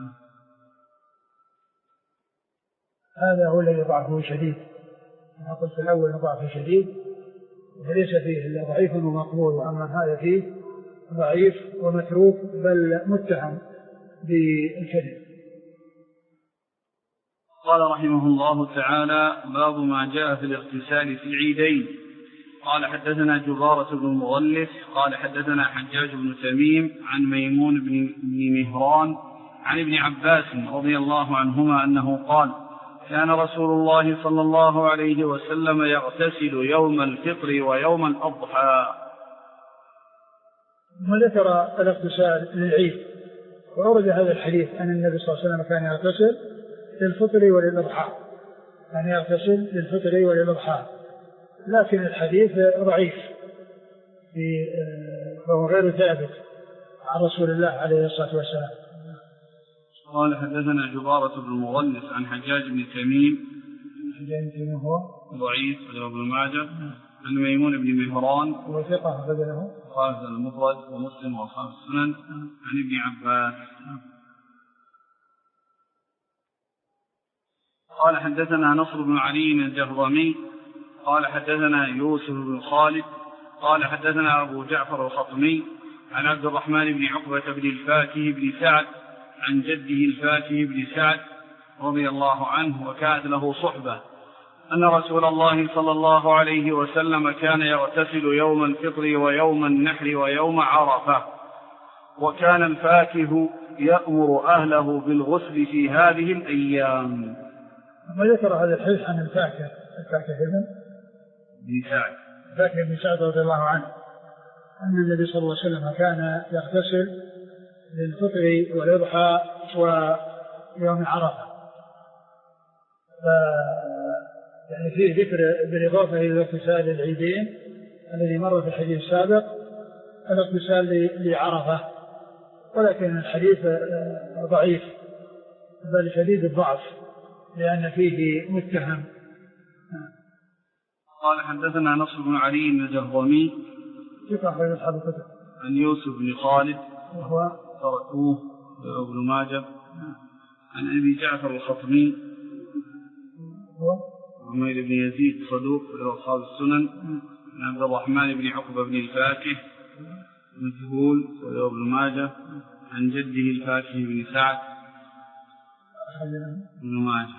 هذا هو الذي ضعفه شديد، أنا قلت في الأول ضعفه شديد وليس فيه إلا ضعيف ومقبول، وأما هذا فيه ضعيف ومتروك بل متهم بالكذب. قال رحمه الله تعالى: باب ما جاء في الاغتسال في العيدين. قال حدثنا جبارة بن مغلس قال حدثنا حجاج بن تميم عن ميمون بن مهران عن ابن عباس رضي الله عنهما أنه قال: كان رسول الله صلى الله عليه وسلم يغتسل يوم الفطر ويوم الأضحى. وذكر الاغتسال للعيد، وأورد هذا الحديث أن النبي صلى الله عليه وسلم كان يغتسل للفطر وللأضحى، كان يغتسل للفطر وللأضحى، لكن الحديث ضعيف فهو غير ثابت عن رسول الله عليه الصلاة والسلام. قال حدثنا جبارة بن مغلس عن حجاج بن تميم حجاج بن تميم هو ضعيف وله ابن ماجه عن ميمون بن مهران هو ثقة بدله خالد المفرد ومسلم وأصحاب السنن عن ابن عباس. قال حدثنا نصر بن علي الجهضمي قال حدثنا يوسف بن خالد قال حدثنا أبو جعفر الخطمي عن عبد الرحمن بن عقبة بن الفاكه بن سعد عن جده الفاكه بن سعد رضي الله عنه وكانت له صحبة أن رسول الله صلى الله عليه وسلم كان يغتسل يوم الفطر ويوم النحر ويوم عرفة، وكان الفاكه يأمر أهله بالغسل في هذه الأيام. وذكر هذا الحديث عن الفاكه الفاكه بن سعد الفاكه بن سعد رضي الله عنه أن النبي صلى الله عليه وسلم كان يغتسل للفطر والإضحى ويوم عرفة، ف يعني فيه ذكر بالإضافة إلى الاغتسال للعيدين الذي مر في الحديث السابق الاغتسال لعرفة، ولكن الحديث ضعيف بل شديد الضعف لأن فيه متهم. قال حدثنا نصر بن علي الجهضمي ثقة أخرج أصحاب الكتب عن يوسف بن خالد وهو تركوه ابن ماجه عن أبي جعفر الخطمي هو حميد بن يزيد صدوق لأصحاب السنن. عن عبد الرحمن بن عقبة بن الفاكه مجهول وله ابن ماجه. عن جده الفاكه بن سعد ابن ماجه.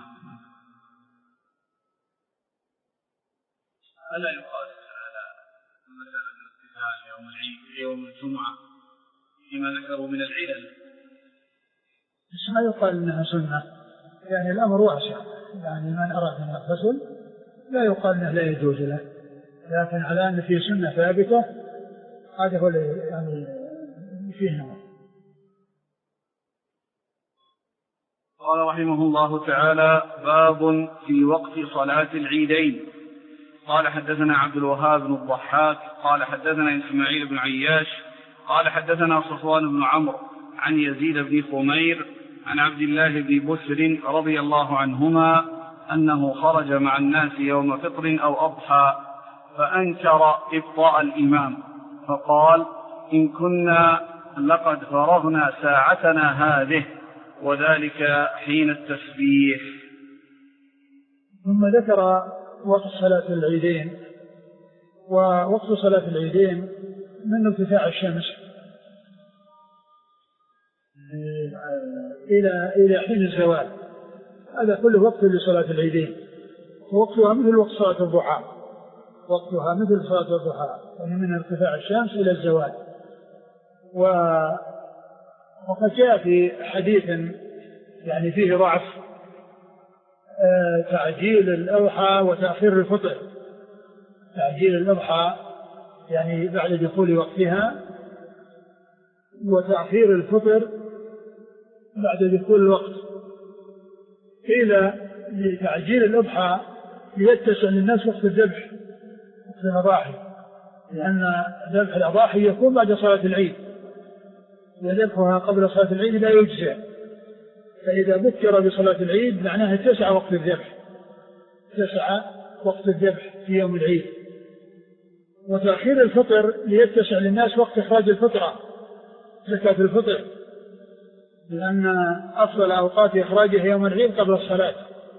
ألا يقال على مسألة الاستثناء يوم العيد يوم الجمعة فيما ذكروا من العلل؟ بس ما يقال إنها سنة، يعني الأمر واسع، يعني من أراد أن يغتسل لا يقال إنه لا يجوز له، لكن على أن فيه سنة ثابتة هذا هو يعني فيه نوع. قال رحمه الله تعالى: باب في وقت صلاة العيدين. قال حدثنا عبد الوهاب بن الضحاك قال حدثنا إسماعيل بن عياش قال حدثنا صفوان بن عمرو عن يزيد بن خمير عن عبد الله بن بسر رضي الله عنهما أنه خرج مع الناس يوم فطر أو أضحى فأنكر إبطاء الإمام فقال: إن كنا لقد فرغنا ساعتنا هذه، وذلك حين التسبيح. ثم ذكر وقت صلاة العيدين. ووقت صلاة العيدين من ارتفاع الشمس إلى إلى حين الزوال، هذا كله وقت لصلاة العيدين، ووقتها مثل وقت صلاة الضحى، وقتها مثل صلاة الضحى، يعني من ارتفاع الشمس إلى الزوال. وقد جاء في حديث يعني فيه ضعف تعجيل الأضحى وتأخير الفطر. تعجيل الأضحى يعني بعد دخول وقتها، وتأخير الفطر بعد دخول الوقت. قيل لتعجيل الأضحى ليتسع للناس وقت الذبح، وقت الأضاحي، لأن ذبح الأضاحي يكون بعد صلاة العيد، وذبحها قبل صلاة العيد لا يجزئ، فإذا بكر بصلاة العيد معناها اتسع وقت الذبح، اتسع وقت الذبح في يوم العيد. وتأخير الفطر ليتسع للناس وقت إخراج الفطرة، زكاة الفطر، لأن أفضل أوقات إخراجها يوم العيد قبل الصلاة.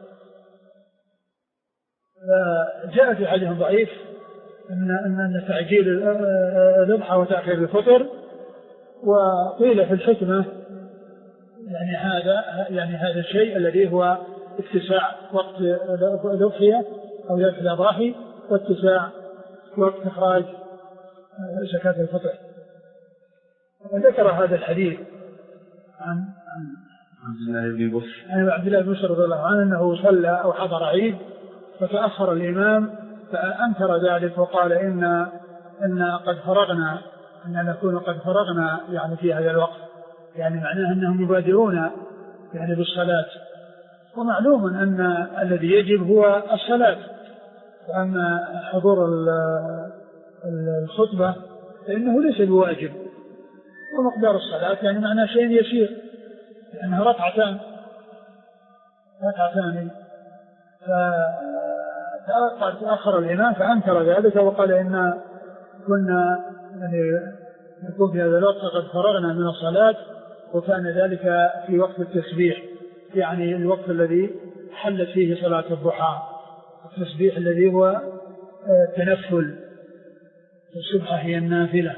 جاء في حديث ضعيف أن أن تعجيل الأضحى وتأخير الفطر، وقيل في الحكمة يعني هذا يعني هذا الشيء الذي هو اتساع وقت الأضحية أو ذبح الأضاحي، واتساع وقت إخراج زكاة الفطر. وذكر هذا الحديث عن عبد الله بن بسر عن عبد الله بن بسر رضي الله عنه أنه صلى أو حضر عيد فتأخر الإمام فأنكر ذلك وقال إن إن قد فرغنا أن نكون قد فرغنا يعني في هذا الوقت، يعني معناه أنهم يبادرون يعني بالصلاة. ومعلوم أن الذي يجب هو الصلاة، وأما حضور الخطبة فإنه ليس بواجب، ومقدار الصلاة يعني معناه شيء يسير، لأنها ركعتان ركعتان فتأخر الإمام فأنكر ذلك وقال إن كنا يعني نكون في هذا الوقت قد فرغنا من الصلاة، وكان ذلك في وقت التسبيح، يعني الوقت الذي حلت فيه صلاة الضحى، التسبيح الذي هو التنفل، السبحة هي النافلة.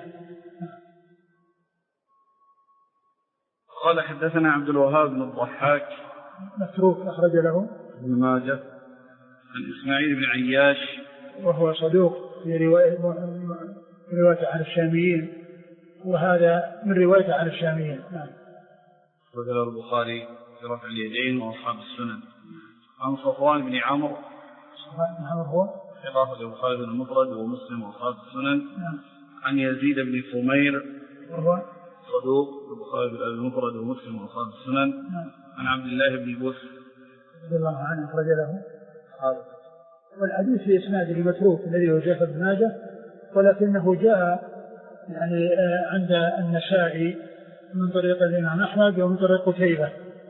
قال حدثنا عبد الوهاب بن الضحاك متروك أخرج له ابن ماجه. عن إسماعيل بن عياش وهو صدوق في رواية رواية عن الشاميين، وهذا من رواية عن الشاميين. نعم. وذكر البخاري في رفع اليدين وأصحاب السنن. عن صفوان بن عمرو صفوان بن عمرو هو ثقة البخاري المفرد ومسلم وأصحاب السنن. نعم. عن يزيد بن خمير وهو صدوق البخاري المفرد ومسلم وأصحاب السنن. نعم. عن عبد الله بن بسر رضي الله عنه أخرج له. والحديث في إسناده متروك الذي هو جاء ابن ماجه، ولكنه جاء يعني عند النسائي من طريق الإمام أحمد ومن طريق قتيبة.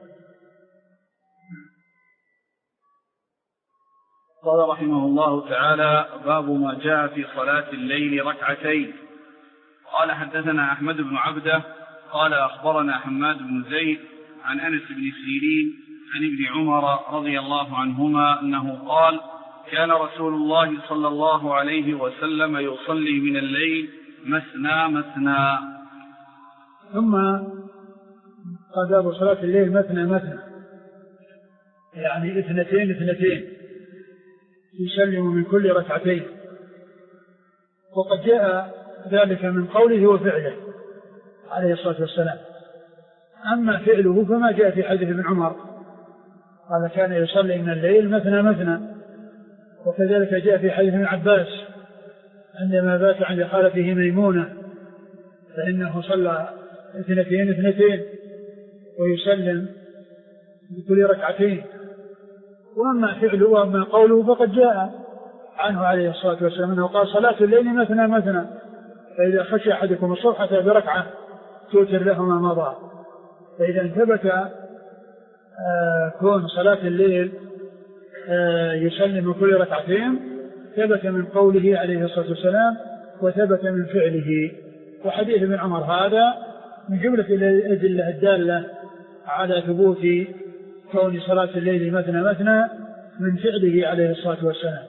قال رحمه الله تعالى: باب ما جاء في صلاة الليل ركعتين. قال حدثنا أحمد بن عبده قال أخبرنا حماد بن زيد عن أنس بن سيرين عن ابن عمر رضي الله عنهما أنه قال: كان رسول الله صلى الله عليه وسلم يصلي من الليل مثنى مثنى. ثم قال باب صلاة الليل مثنى مثنى، يعني اثنتين اثنتين يسلم من كل ركعتين. وقد جاء ذلك من قوله وفعله عليه الصلاة والسلام. أما فعله فما جاء في حديث ابن عمر قال كان يصلي من الليل مثنى مثنى، وكذلك جاء في حديث ابن عباس عندما بات عند خالته ميمونة فإنه صلى اثنتين اثنتين ويسلم بكل ركعتين. وأما فعله وأما قوله فقد جاء عنه عليه الصلاة والسلام أنه قال صلاة الليل مثنى مثنى، فإذا خشي أحدكم الصبح أتى بركعة توتر له ما مضى. فإذا ثبت آه كون صلاة الليل آه يسلم من كل ركعتين ثبت من قوله عليه الصلاة والسلام وثبت من فعله. وحديث ابن عمر هذا من جملة الأدلة الدالة على ثبوت كون صلاة الليل مثنى مثنى من فعله عليه الصلاة والسلام.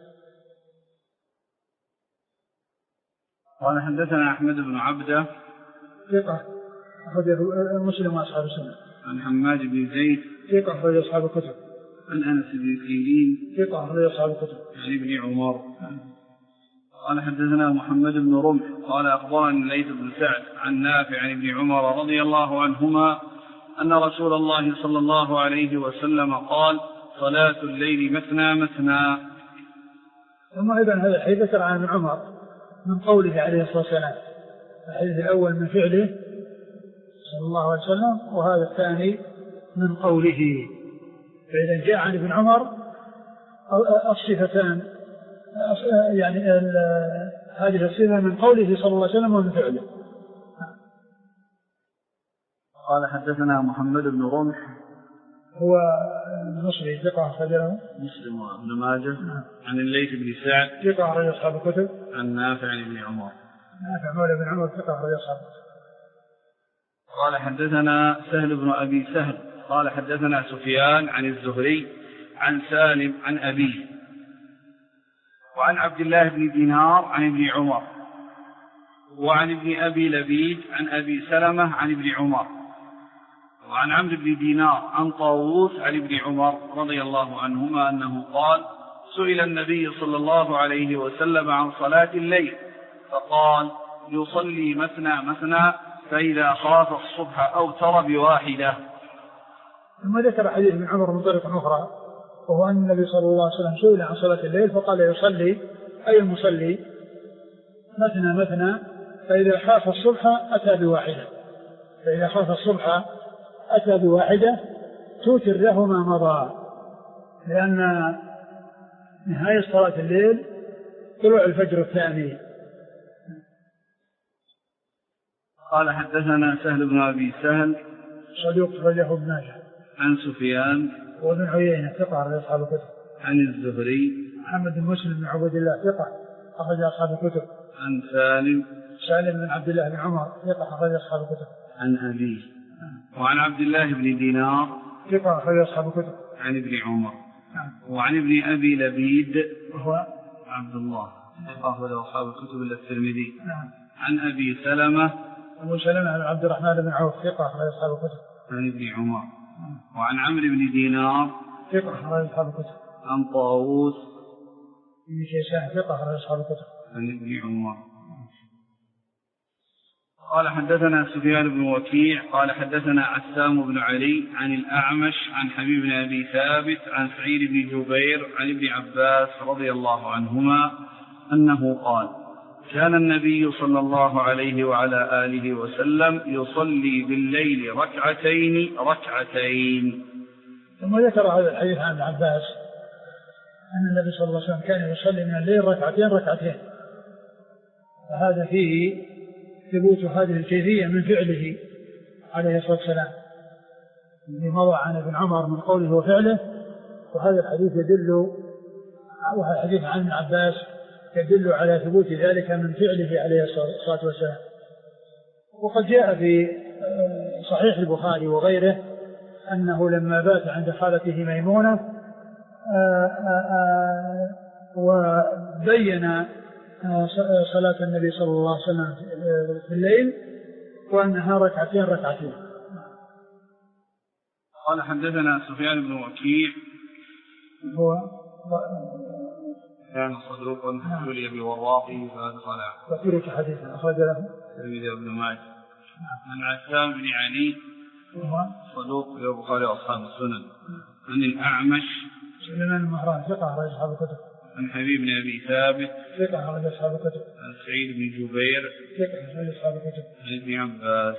قال حدثنا أحمد بن عبده ثقة أخرجه مسلم وأصحاب السنة. عن حماد بن زيد ثقة أخرج أصحاب الكتب. عن أنس بن سيرين ثقة أخرج أصحاب الكتب. عن ابن عمر. قال حدثنا محمد بن رمح قال أخبرني الليث بن سعد عن نافع عن ابن عمر رضي الله عنهما أن رسول الله صلى الله عليه وسلم قال صلاة الليل مثنى مثنى. ثم أيضا هذا الحديث ذكر عن ابن عمر من قوله عليه الصلاة والسلام. الحديث الأول من فعله صلى الله عليه وسلم وهذا الثاني من قوله. فإذا جاء عن ابن عمر الصفتان يعني هذه الصفة من قوله صلى الله عليه وسلم ومن فعله. قال حدثنا محمد بن رمح هو المصري ثقة أخرجه مسلم وابن ماجه عن الليث بن سعد ثقة أخرج أصحاب الكتب عن نافع عن ابن عمر نافع مولى بن عمر ثقة أخرج أصحاب الكتب. قال حدثنا سهل بن أبي سهل قال حدثنا سفيان عن الزهري عن سالم عن أبيه وعن عبد الله بن دينار عن ابن عمر وعن ابن أبي لبيد عن أبي سلمة عن ابن عمر وعن عمرو بن دينار عن طاووس عن ابن عمر رضي الله عنهما أنه قال سئل النبي صلى الله عليه وسلم عن صلاة الليل فقال يصلي مثنى مثنى فإذا خاف الصبح أوتر بواحدة. ثم ذكر حديث ابن عمر من طريق أخرى وهو أن النبي صلى الله عليه وسلم سئل عن صلاة الليل فقال يصلي أي المصلي مثنى مثنى فإذا خاف الصبح أتى بواحدة فإذا خاف الصبح أتى بواحدة توتر له ما مضى، لأن نهاية صلاة الليل طلوع الفجر الثاني. قال حدثنا سهل بن أبي سهل صدوق أخرجه ابن ماجه عن سفيان وابن عيينة ثقة أخرج أصحاب الكتب عن الزهري محمد بن مسلم بن عبد الله ثقة أخرج أصحاب الكتب عن سالم سالم بن عبد الله بن عمر ثقة أخرج أصحاب الكتب عن أبيه وعن عبد الله بن دينار ثقة أخرج أصحاب الكتب عن ابن عمر وعن ابن أبي لبيد وهو عبد الله ثقة أخرج أصحاب الكتب إلا الترمذي نعم. عن أبي سلمة أبو سلمة بن عبد الرحمن بن عوف ثقة أخرج أصحاب الكتب عن ابن عمر وعن عمرو بن دينار ثقة أخرج أصحاب الكتب عن طاووس بن كيسان ثقة أخرج أصحاب الكتب عن ابن عمر. قال حدثنا سفيان بن وكيع قال حدثنا عسام بن علي عن الأعمش عن حبيب بن أبي ثابت عن سعيد بن جبير عن ابن عباس رضي الله عنهما أنه قال كان النبي صلى الله عليه وعلى آله وسلم يصلي بالليل ركعتين ركعتين. ثم ذكر هذا الحديث عن ابن عباس أن النبي صلى الله عليه وسلم كان يصلي من الليل ركعتين ركعتين، فهذا فيه ثبوت هذه الكيفية من فعله عليه الصلاة والسلام لما عن ابن عمر من قوله وفعله. وهذا الحديث يدل وهذا الحديث عن ابن عباس يدل على ثبوت ذلك من فعله عليه الصلاة والسلام. وقد جاء في صحيح البخاري وغيره أنه لما بات عند خالته ميمونة وبين صلاة النبي صلى الله عليه وسلم في الليل وأنها ركعتين ركعتين. قال حدثنا سفيان بن وكيع هو كان صدوق يولي بوراقه فأدخل وفي حديث أخرج له الترمذي بن ماجه عن عثمان بن علي صدوق في البخاري وأصحاب السنن عن الأعمش سليمان بن مهران ثقة أخرج أصحاب الكتب عن حبيب بن أبي ثابت ثقة أخرج أصحاب الكتب عن سعيد بن جبير ثقة أخرج أصحاب الكتب عن ابن عباس.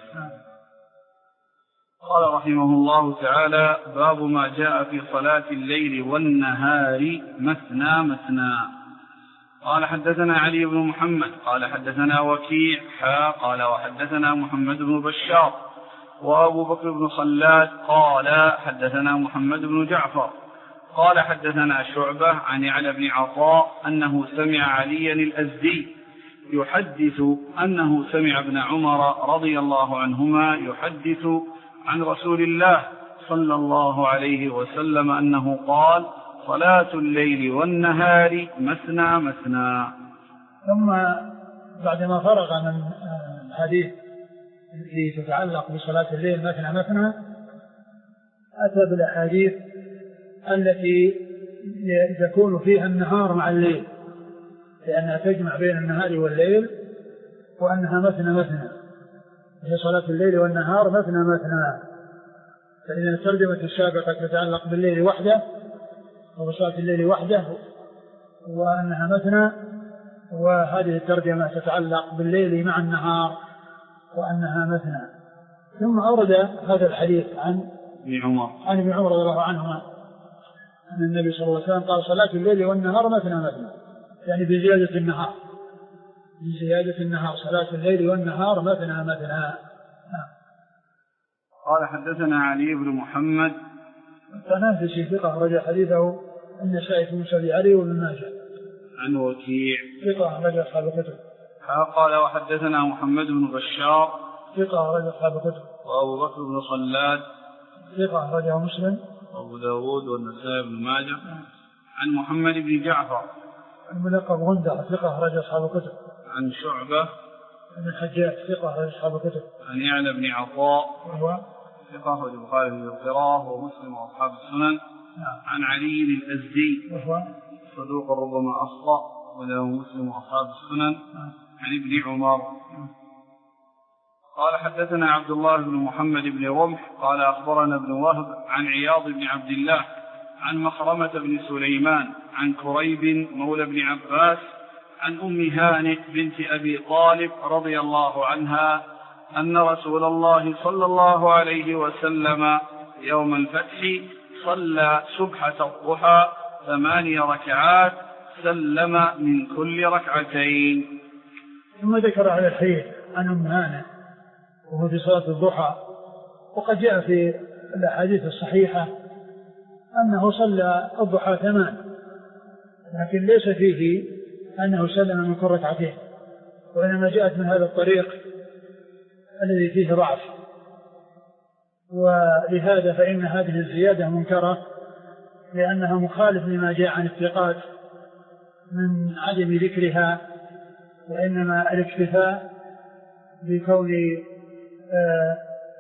قال رحمه الله تعالى باب ما جاء في صلاة الليل والنهار مثنى مثنى. قال حدثنا علي بن محمد قال حدثنا وكيع حا قال وحدثنا محمد بن بشار وأبو بكر بن خلاد قال حدثنا محمد بن جعفر قال حدثنا شعبة عن يعلى بن عطاء أنه سمع عليا الأزدي يحدث أنه سمع ابن عمر رضي الله عنهما يحدث عن رسول الله صلى الله عليه وسلم أنه قال صلاة الليل والنهار مثنى مثنى. ثم بعدما فرغ من الحديث التي تتعلق بصلاة الليل مثنى مثنى أتى بالأحاديث التي تكون فيها النهار مع الليل لأنها تجمع بين النهار والليل وأنها مثنى مثنى هي صلاة الليل والنهار مثنى مثنى. فإن الترجمة السابقة تتعلق بالليل وحده وصلاة الليل وحده وأنها مثنى وهذه الترجمة تتعلق بالليل مع النهار وأنها مثنى. ثم أورد هذا الحديث عن ابن عمر عن ابن عمر رضي الله عنهما أن النبي صلى الله عليه وسلم قال صلاة الليل والنهار مثنى مثنى يعني بزيادة النهار بزيادة النهار صلاة الليل والنهار مثنى مثنى. قال حدثنا علي بن محمد فنافسي ثقة رجع حديثه أن شايف موسى علي وابن ماجه عن وكيع ثقة رجع أصحاب الكتب. قال وحدثنا محمد بن بشار ثقة رجع أصحاب الكتب. وأبو بكر بن خلاد ثقة رجع مسلم وأبو داود والنسائي بن ماجه عن محمد بن جعفر الملقب غندر ثقة رجع أصحاب الكتب. عن شعبة عن الحجاج ثقة رجع أصحاب الكتب. عن يعلى بن عطاء وهو ثقة البخاري في القراءة ومسلم وأصحاب السنن. عن علي الأزدي وهو صدوق ربما أخطأ وله مسلم وأصحاب السنن. عن ابن عمر قال حدثنا عبد الله بن محمد بن رمح قال أخبرنا ابن وهب عن عياض بن عبد الله عن مخرمة بن سليمان عن كريب مولى بن عباس عن أم هانئ بنت أبي طالب رضي الله عنها أن رسول الله صلى الله عليه وسلم يوم الفتح صلى سبحة الضحى ثماني ركعات سلم من كل ركعتين. ثم ذكر على الحديث عن أم هانئ وهو في صلاة الضحى وقد جاء في الأحاديث الصحيحة أنه صلى الضحى ثمان لكن ليس فيه أنه سلم من كل ركعتين وإنما جاءت من هذا الطريق الذي فيه ضعف ولهذا فإن هذه الزيادة منكرة لأنها مخالف لما جاء عن الثقات من عدم ذكرها وإنما الاكتفاء بكون آه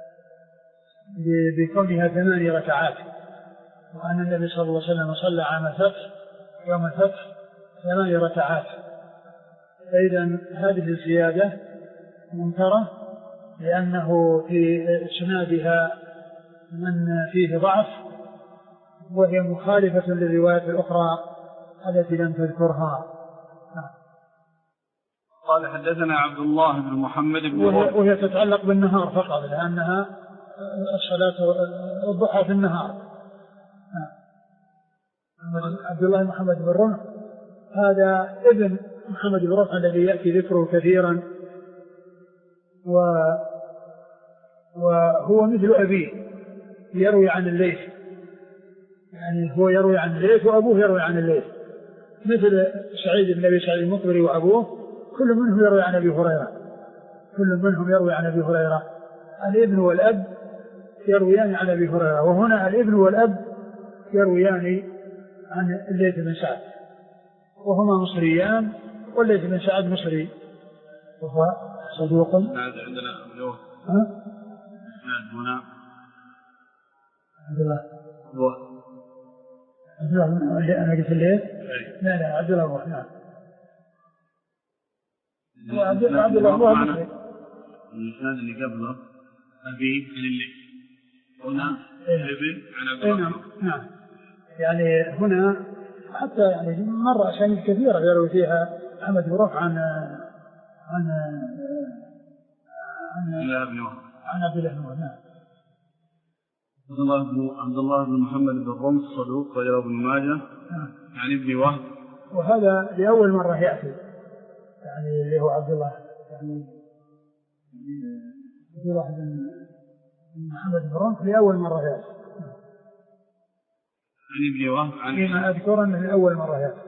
بكونها ثماني ركعات وأن النبي صلى الله عليه وسلم صلى عام الفتح يوم الفتح ثماني ركعات. فإذا هذه الزيادة منكرة لأنه في إسنادها من فيه ضعف وهي مخالفة للروايات الأخرى التي لم تذكرها. قال حدثنا عبد الله بن محمد بن وهي, وهي تتعلق بالنهار فقط لأنها الصلاة الضحى في النهار. عبد الله محمد بن رمح هذا ابن محمد بن رمح الذي يأتي ذكره كثيرا و وهو مثل أبيه يروي عن الليث يعني هو يروي عن الليث وأبوه يروي عن الليث مثل سعيد بن أبي سعيد المقبري وأبوه كل منهم يروي عن أبي هريرة كل منهم يروي عن أبي هريرة. الابن والأب يرويان عن أبي هريرة وهنا الابن والأب يرويان عن الليث بن سعد، وهما مصريان، والليث بن سعد مصري وهو صدوق. هذا عندنا أبلوه هنا عبد الله هو عبد الله. أنا قلت الليث؟ لا لا عبد الله هو. نعم عبد الله هو مصري. الإسناد اللي قبله أبي عن الليث، هنا ابن عن عبد الله. نعم يعني هنا حتى يعني مرة أسانيد كثيرة يروي فيها أحمد بن رافع عن عن عن عن عبد الله بن وهب. نعم. عبد الله بن عبد الله بن محمد بن رمح صدوق رواه ابن ماجه عن ابن وهب، وهذا لأول مرة يأتي يعني اللي هو عبد الله يعني عبد الله بن محمد بن رمح لأول مرة يأتي عن ابن وهب عن فيما أذكر أنه لأول مرة يأتي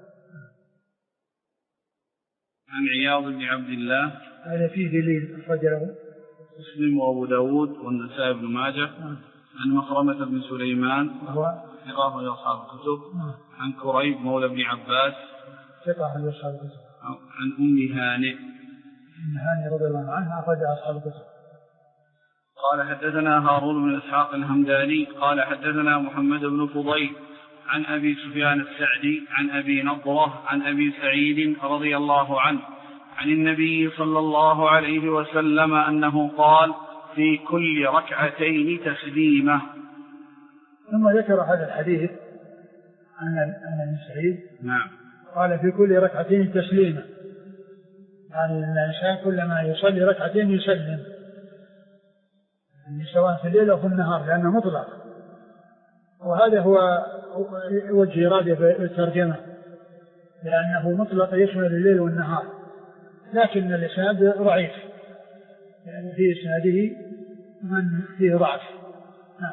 عن عياض بن عبد الله. هذا فيه دليل أخرجه مسلم وأبو داود والنسائي بن ماجه. عن مخرمة بن سليمان وهو ثقة لأصحاب الكتب. عن كريب مولى بن عباس ثقة لأصحاب الكتب. عن أم هانئ أم هانئ رضي الله عنها أخرج أصحاب الكتب. قال حدثنا هارون بن إسحاق الهمداني قال حدثنا محمد بن فضيل عن أبي سفيان السعدي عن أبي نضرة عن أبي سعيد رضي الله عنه عن النبي صلى الله عليه وسلم أنه قال في كل ركعتين تسليمة. ثم ذكر هذا الحديث عن أبي سعيد. نعم. قال في كل ركعتين تسليمة، يعني الإنسان كلما يصلي ركعتين يسلم، يعني سواء في الليل أو في النهار، لأنه مطلق. وهذا هو وجه إرادة بالترجمة، لأنه مطلق يشمل الليل والنهار، لكن الإسناد ضعيف، يعني في إسناده من فيه ضعف. نعم.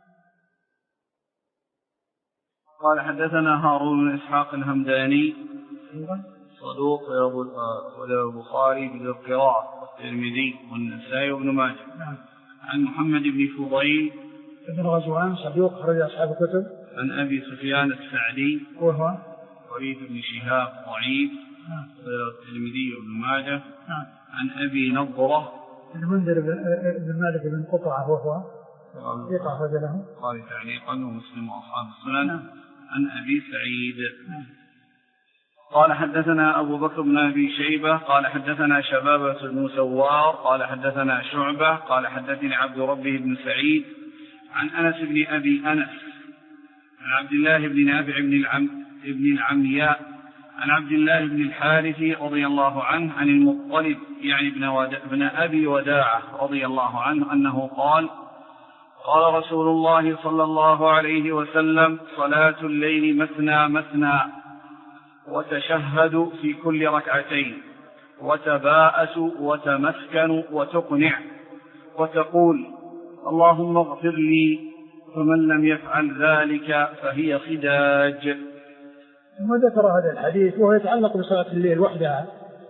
قال حدثنا هارون بن إسحاق الهمداني صدوق وله البخاري بالقراءة والترمذي والنسائي وابن ماجه. نعم. عن محمد بن فضيل ابن غزوان صدوق أخرج أصحاب الكتب. عن أبي سفيان السعدي وهو وليد بن شهاب ضعيف وله الترمذي وابن ماجه. نعم. عن أبي نضرة المنذر بن مالك بن قطعة وهو ثقة أخرج له قال تعليقا ومسلم وأصحاب السنن. نعم. عن أبي سعيد. نعم. قال حدثنا أبو بكر بن أبي شيبة قال حدثنا شبابة بن سوار قال حدثنا شعبة قال حدثني عبد ربه بن سعيد عن أنس بن أبي أنس عن عبد الله بن نافع بن العم ابن العمياء عن عبد الله بن الحارث رضي الله عنه عن المطلب يعني ابن, ود... ابن أبي وداعة رضي الله عنه أنه قال قال رسول الله صلى الله عليه وسلم صلاة الليل مثنى مثنى وتشهد في كل ركعتين وتباءس وتمسكن وتقنع وتقول اللهم اغفر لي فمن لم يفعل ذلك فهي خداج. ثم ذكر هذا الحديث وهو يتعلق بصلاة الليل وحدها،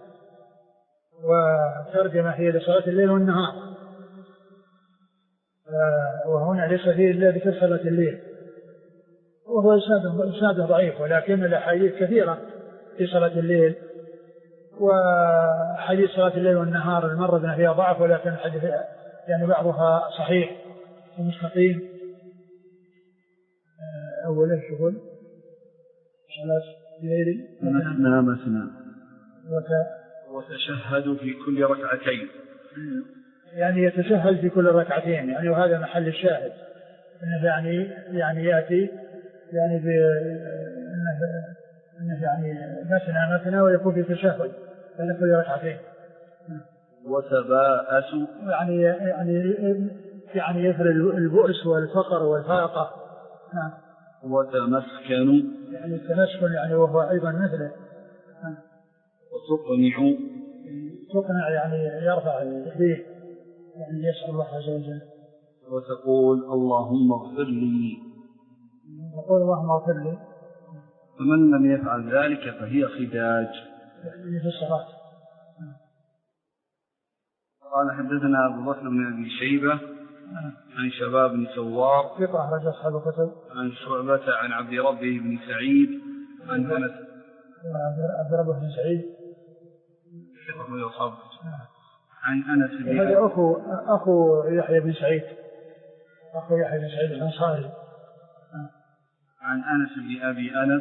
وترجمة هي لصلاة الليل والنهار، وهنا ليس فيه إلا ذكر صلاة الليل، وهو إسناد ضعيف، ولكن الأحاديث كثيرة في صلاة الليل، وحديث صلاة الليل والنهار المرة فيها ضعف، ولكن الحديث يعني بعضها صحيح ومستقيم. أولا شغل صلاة الليل مثنى مثنى وت... وتشهد في كل ركعتين، يعني يتشهد في كل ركعتين، يعني وهذا محل الشاهد، إنه يعني يعني يأتي يعني ب إنه يعني مثنى مثنى ويكون في تشهد بين كل ركعتين. وتباءس يعني يعني يعني يثر البؤس والفقر والفاقة. نعم. وتمسكن يعني التمسكن يعني وهو أيضا مثله. وتقنع تقنع يعني يرفع يديه يعني يسأل الله عز وجل. وتقول اللهم اغفر لي، تقول اللهم اغفر لي فمن لم يفعل ذلك فهي خداج يعني في الصلاة. قال حدثنا أبو بكر بن أبي شيبة عن شباب بن سوار ثقة أخرج أصحاب الكتب. عن شعبة عن عبد ربه بن سعيد عن أنس عبد ربه بن سعيد عن أنس بن هذا أخو أخو يحيى بن سعيد أخو يحيى بن سعيد الأنصاري عن أنس بن أبي أنس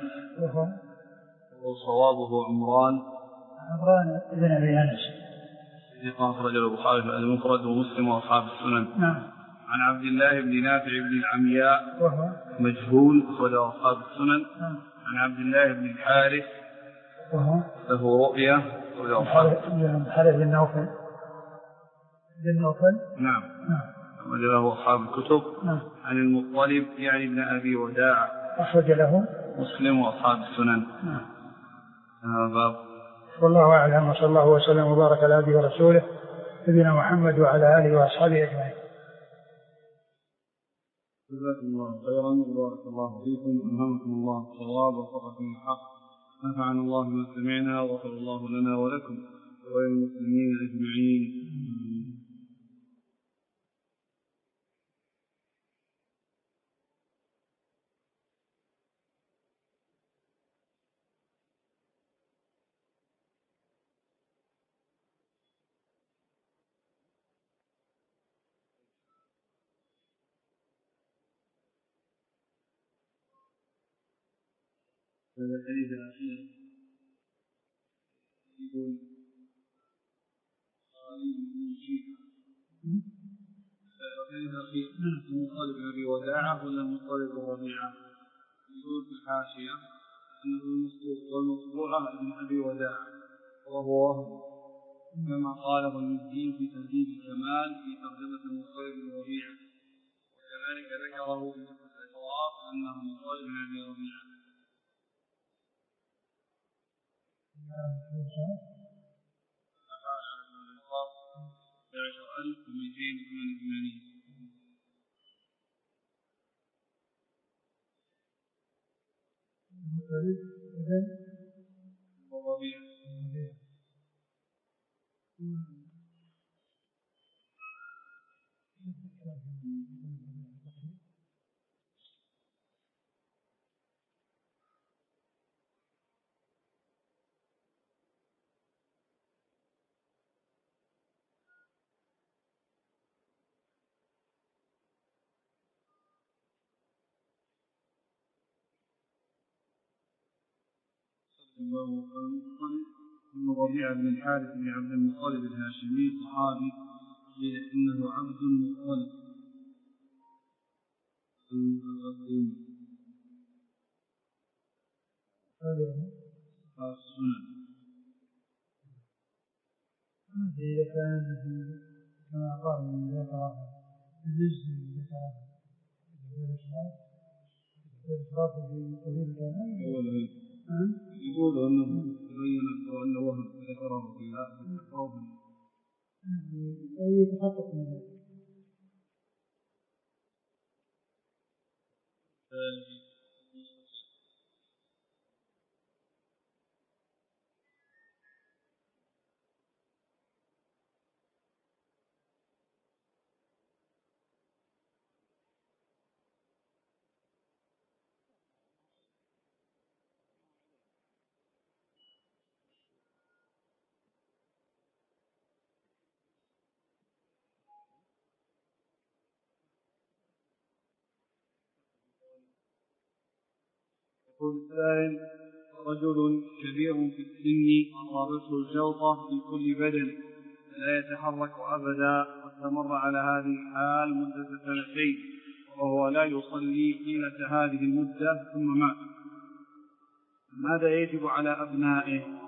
وصوابه عمران عمران بن أبي أنس أخرج البخاري في المفرد ومسلم وأصحاب السنن. نعم. عن عبد الله بن نافع بن العمياء وهو مجهول أخرج أصحاب السنن. نعم. عن عبد الله بن الحارث وهو له رؤيا الحارث بن نوفل بن نوفل نعم نعم أخرج له أصحاب الكتب. نعم. عن المطلب يعني ابن أبي وداع أخرج له مسلم وأصحاب السنن. نعم. آه باب. والله أعلم وصلى الله وسلم وبارك على عبده ورسوله نبينا محمد وعلى آله وأصحابه أجمعين. جزاكم الله خيرا وبارك الله فيكم ألهمكم الله الصواب ووفقكم الحق نفعنا الله بما سمعنا وغفر الله لنا ولكم وللمسلمين أجمعين. هذا الحديث الأخير يقول الحديث الأخير المطلب بن أبي وداعة ولا المطلب بن ربيعة؟ يقول في الحاشية أنه المسطور والمطبوعة ابن أبي وداعة وهو وهم كما قاله المزي في تهذيب الكمال في ترجمة المطلب بن ربيعة وكذلك ذكره في الأشراف أنه المطلب بن أبي ربيعة. ألف ومئتين وثمانية وثمانين وربيع المطلب بن ربيعة بن الحارث بن عبد المطلب الهاشمي صحابي قيل إنه عبد المطلب المتقدم السنن. إذا كان كما قال من ذكر الجزء من ذكر الإشراف في سبيل الكمال يقول أنه تبين أنه وهم ذكره في الأقرب أي يتحقق من ذلك. يقول السائل رجل كبير في السن أصابته الجلطة في كل بدن لا يتحرك أبدا واستمر على هذه الحال مدة سنتين وهو لا يصلي طيلة هذه المدة ثم مات، ماذا يجب على أبنائه؟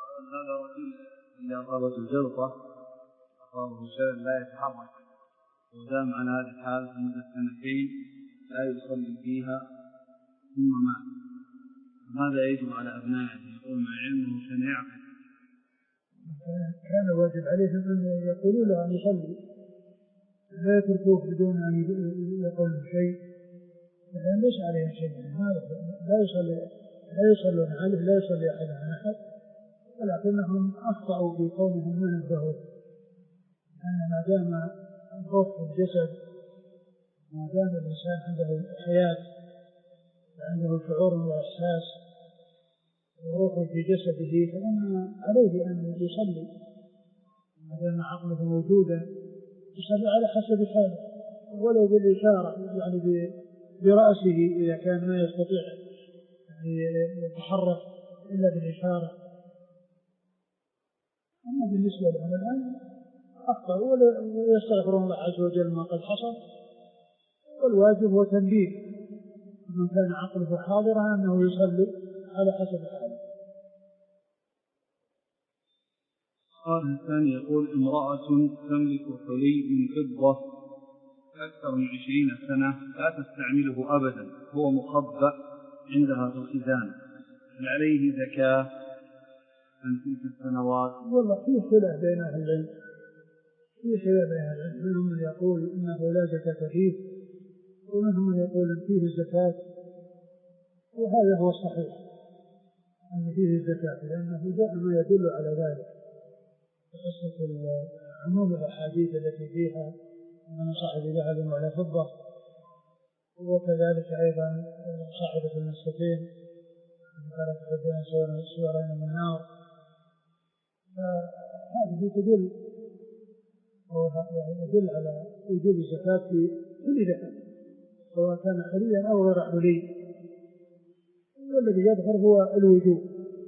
هذا رجل اللي أصابته الجلطة أصابه شلل لا يتحرك ودام على هذه الحال مدة سنتين لا يصلي فيها ثم مات، ماذا يجب على أبنائه؟ يقول مع علمه كان يعقل. كان واجب عليهم أن يقولوا له أن يصلي، لا يتركوه بدون أن يقول شيء، لأن ليس عليه شيء، لا يصلي لا يصلون عليه، لا يصلي أحد عن أحد، ولكنهم أخطأوا في قولهم ما نبهوا أن ما دام الروح في الجسد، ما دام الإنسان عنده حياة وعنده شعور وإحساس وروح في جسده، فإن عليه أن يصلي ما دام عقله موجودا، يصلي على حسب حاله ولو بالإشارة، يعني برأسه إذا كان ما يستطيع يعني يتحرك إلا بالإشارة. أما بالنسبة لهم الآن أخطأوا ويستغفرون الله عز وجل ما قد حصل، والواجب هو تنبيه من كان عقله حاضرا أنه يصلي على حسب حاله. السؤال الثاني يقول امرأة تملك حلي من فضة أكثر من عشرين سنة لا تستعمله أبدا، هو مخبأ عندها في الخزانة، هل عليه زكاة عن تلك السنوات؟ والله فيه خلاف بين أهل العلم، فيه خلاف بين أهل العلم، منهم من يقول إنه لا زكاة فيه، ومنهم من يقول إن فيه الزكاة، وهذا هو الصحيح أن فيه الزكاة، لأنه جاء ما يدل على ذلك قصة عموم الأحاديث التي فيها من صاحب ذهب ولا فضة، وكذلك أيضا صاحبة المسكتين قالت تحبين سورين من النار، فهذه تدل يدل على وجوب الزكاة في كل ذهب سواء كان حليا أو غير حلي، والذي يظهر هو الوجوب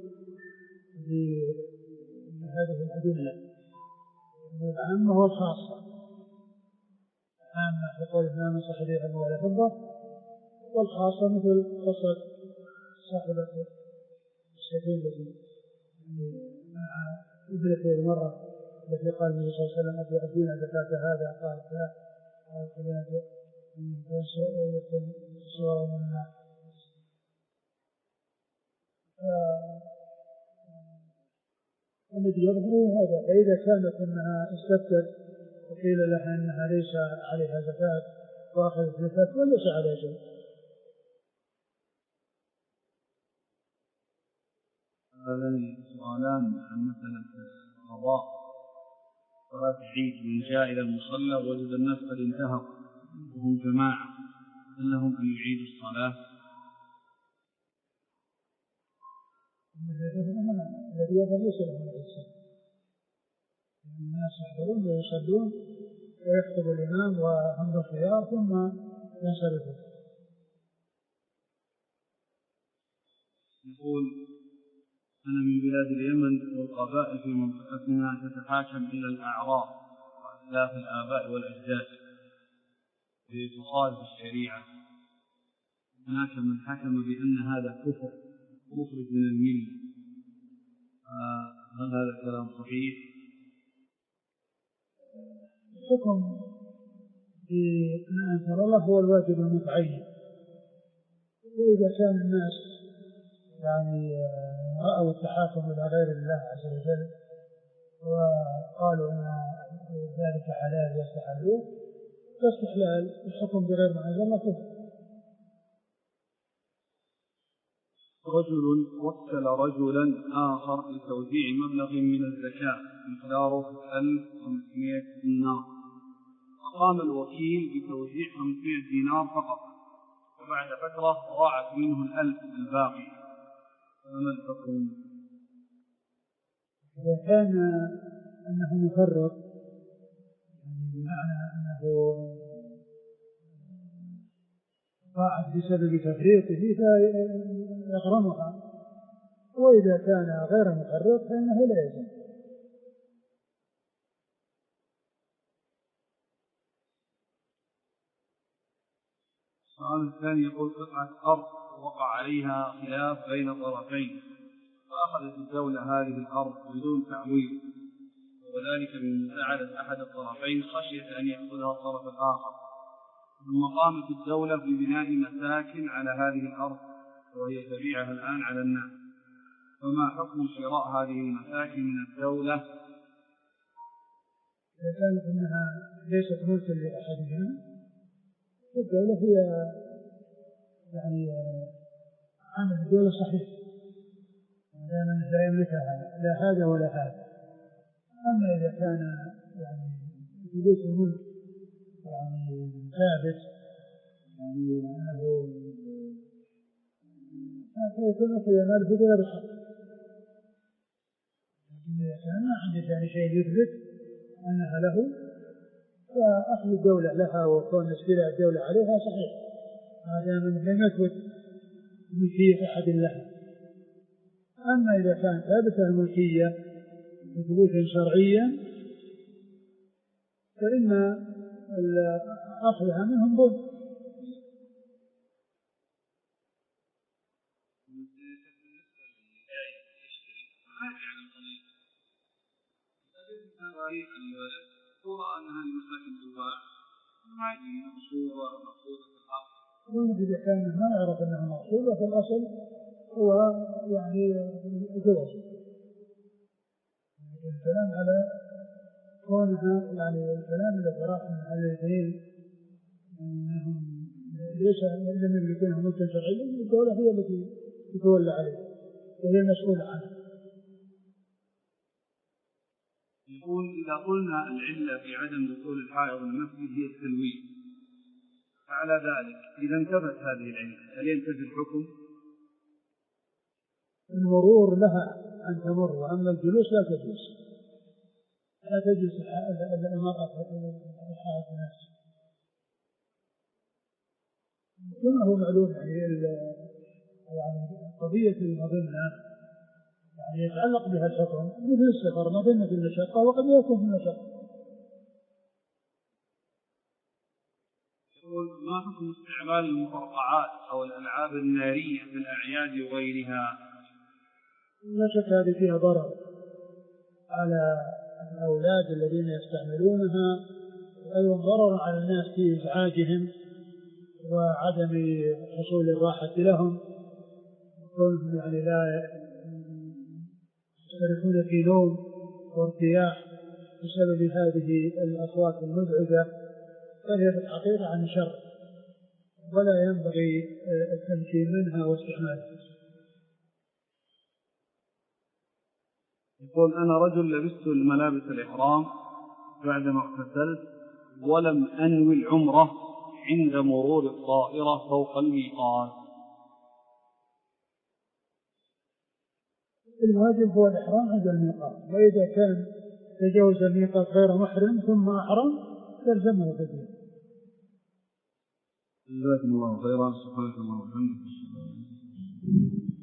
لهذه الأدلة العامة والخاصة. العامة يقول ما من صاحب ذهب ولا فضة، والخاصة مثل قصة صاحبة السفينة التي مع ابنته المرة التي قال النبي صلى الله عليه وسلم أتؤدين زكاة هذا؟ قالت لا، قالت خلينا يكون سوى من النار. الذي يظهر هذا، فإذا كانت أنها استفتت وقيل لها أنها ليس عليها زكاة وأخذت زكاة وليس عليها شيء. هذان سؤالان عن مسألة القضاء صلاة العيد، من جاء إلى المصلى وجد الناس قد انتهوا وهم جماعة، هل لهم أن يعيدوا الصلاة؟ الذي يظهر ليس لهم الإنسان، الناس يحضرون ويصلون ويخطب الإمام وهم بالخيار ثم ينصرفون. يقول أنا من بلاد اليمن، والقبائل في منطقتنا تتحاكم إلى الأعراف وأسلاف الآباء والأجداد بتصادف الشريعة، هناك من حكم بأن هذا كفر مخرج من الملة، هل هذا الكلام صحيح؟ الحكم بما أنزل الله هو الواجب المتعين، وإذا كان الناس يعني رأوا التحاكم إلى غير الله عز وجل وقالوا أن ذلك حلال واستحلوه، فاستحلال الحكم بغير ما أنزل الله كفر. رجل وكل رجلا آخر لتوزيع مبلغ من الزكاة مقداره ألف وخمسمائة دينار، فقام الوكيل بتوزيع خمسمائة دينار فقط، وبعد فترة ضاعت منه الألف الباقي، فما الحكم؟ إذا كان أنه مفرط، يعني بمعنى أنه ضاعت بسبب تفريطه فيغرمها، وإذا كان غير مفرط فإنه لا يزال. السؤال الثاني يقول قطعة أرض وقع عليها خلاف بين طرفين، فأخذت الدولة هذه الأرض بدون تعويض وذلك بمساعدة أحد الطرفين خشية أن يأخذها الطرف الآخر. ثم قامت الدولة ببناء مساكن على هذه الأرض وهي تبيعها الآن على الناس، فما حكم شراء هذه المساكن من الدولة؟ إذا كانت أنها ليست ملكا لأحدهما الدولة هي يعني عمل الدولة صحيح دائما لا يملكها لا هذا ولا هذا. أما إذا كان يعني ثبوت الملك يعني ثابت يعني أنه فيكون في ماله بغير الحق. لكن إذا كان ما عنده يعني شيء يثبت أنها له فأخذ الدولة لها وكون استيلاء الدولة عليها صحيح ما دام لم يثبت ملكية أحد لها. أما إذا كان ثابتة الملكية بثبوت شرعيا فإن أخذها منهم ظلم. أنها المساكن تباع هذه مقصودة مقصودة في الحق. إذا كان ما يعرف أنها مقصودة في الأصل هو يعني جواز. الكلام على كونها يعني الكلام الذي راح من الاثنين انهم ليس لم يملكونها ملكا شرعيا الدولة هي التي تتولى عليه وهي المسؤولة عنه. يقول إذا قلنا العلة في عدم دخول الحائض المسجد هي التلوين فعلى ذلك إذا انتفت هذه العلة هل ينتفي الحكم؟ المرور لها أن تمر وأما الجلوس لا تجلس لا تجلس المرأة الحائض المسجد كما هو معلوم يعني يعني قضية المظنة يعني يتعلق بها الحكم مثل السفر مظنة المشقة وقد يكون في المشقة. يقول ما حكم استعمال المفرقعات أو الألعاب النارية في الأعياد وغيرها؟ لا شك هذه فيها ضرر على الأولاد الذين يستعملونها وأيضا ضرر على الناس في إزعاجهم وعدم حصول الراحة لهم وكونهم يعني لا يشتركون في نوم وارتياح بسبب هذه الأصوات المزعجة فهي في الحقيقة عن شر ولا ينبغي التمكين منها واستعمالها. يقول أنا رجل لبست الملابس الإحرام بعدما اغتسلت ولم أنوي العمرة عند مرور الطائرة فوق الميقات. الواجب هو الإحرام عند الميقات وإذا كان تجاوز الميقات غير محرم ثم أحرم تلزمه فدية. جزاكم الله خيرا. سبحانك اللهم وبحمدك.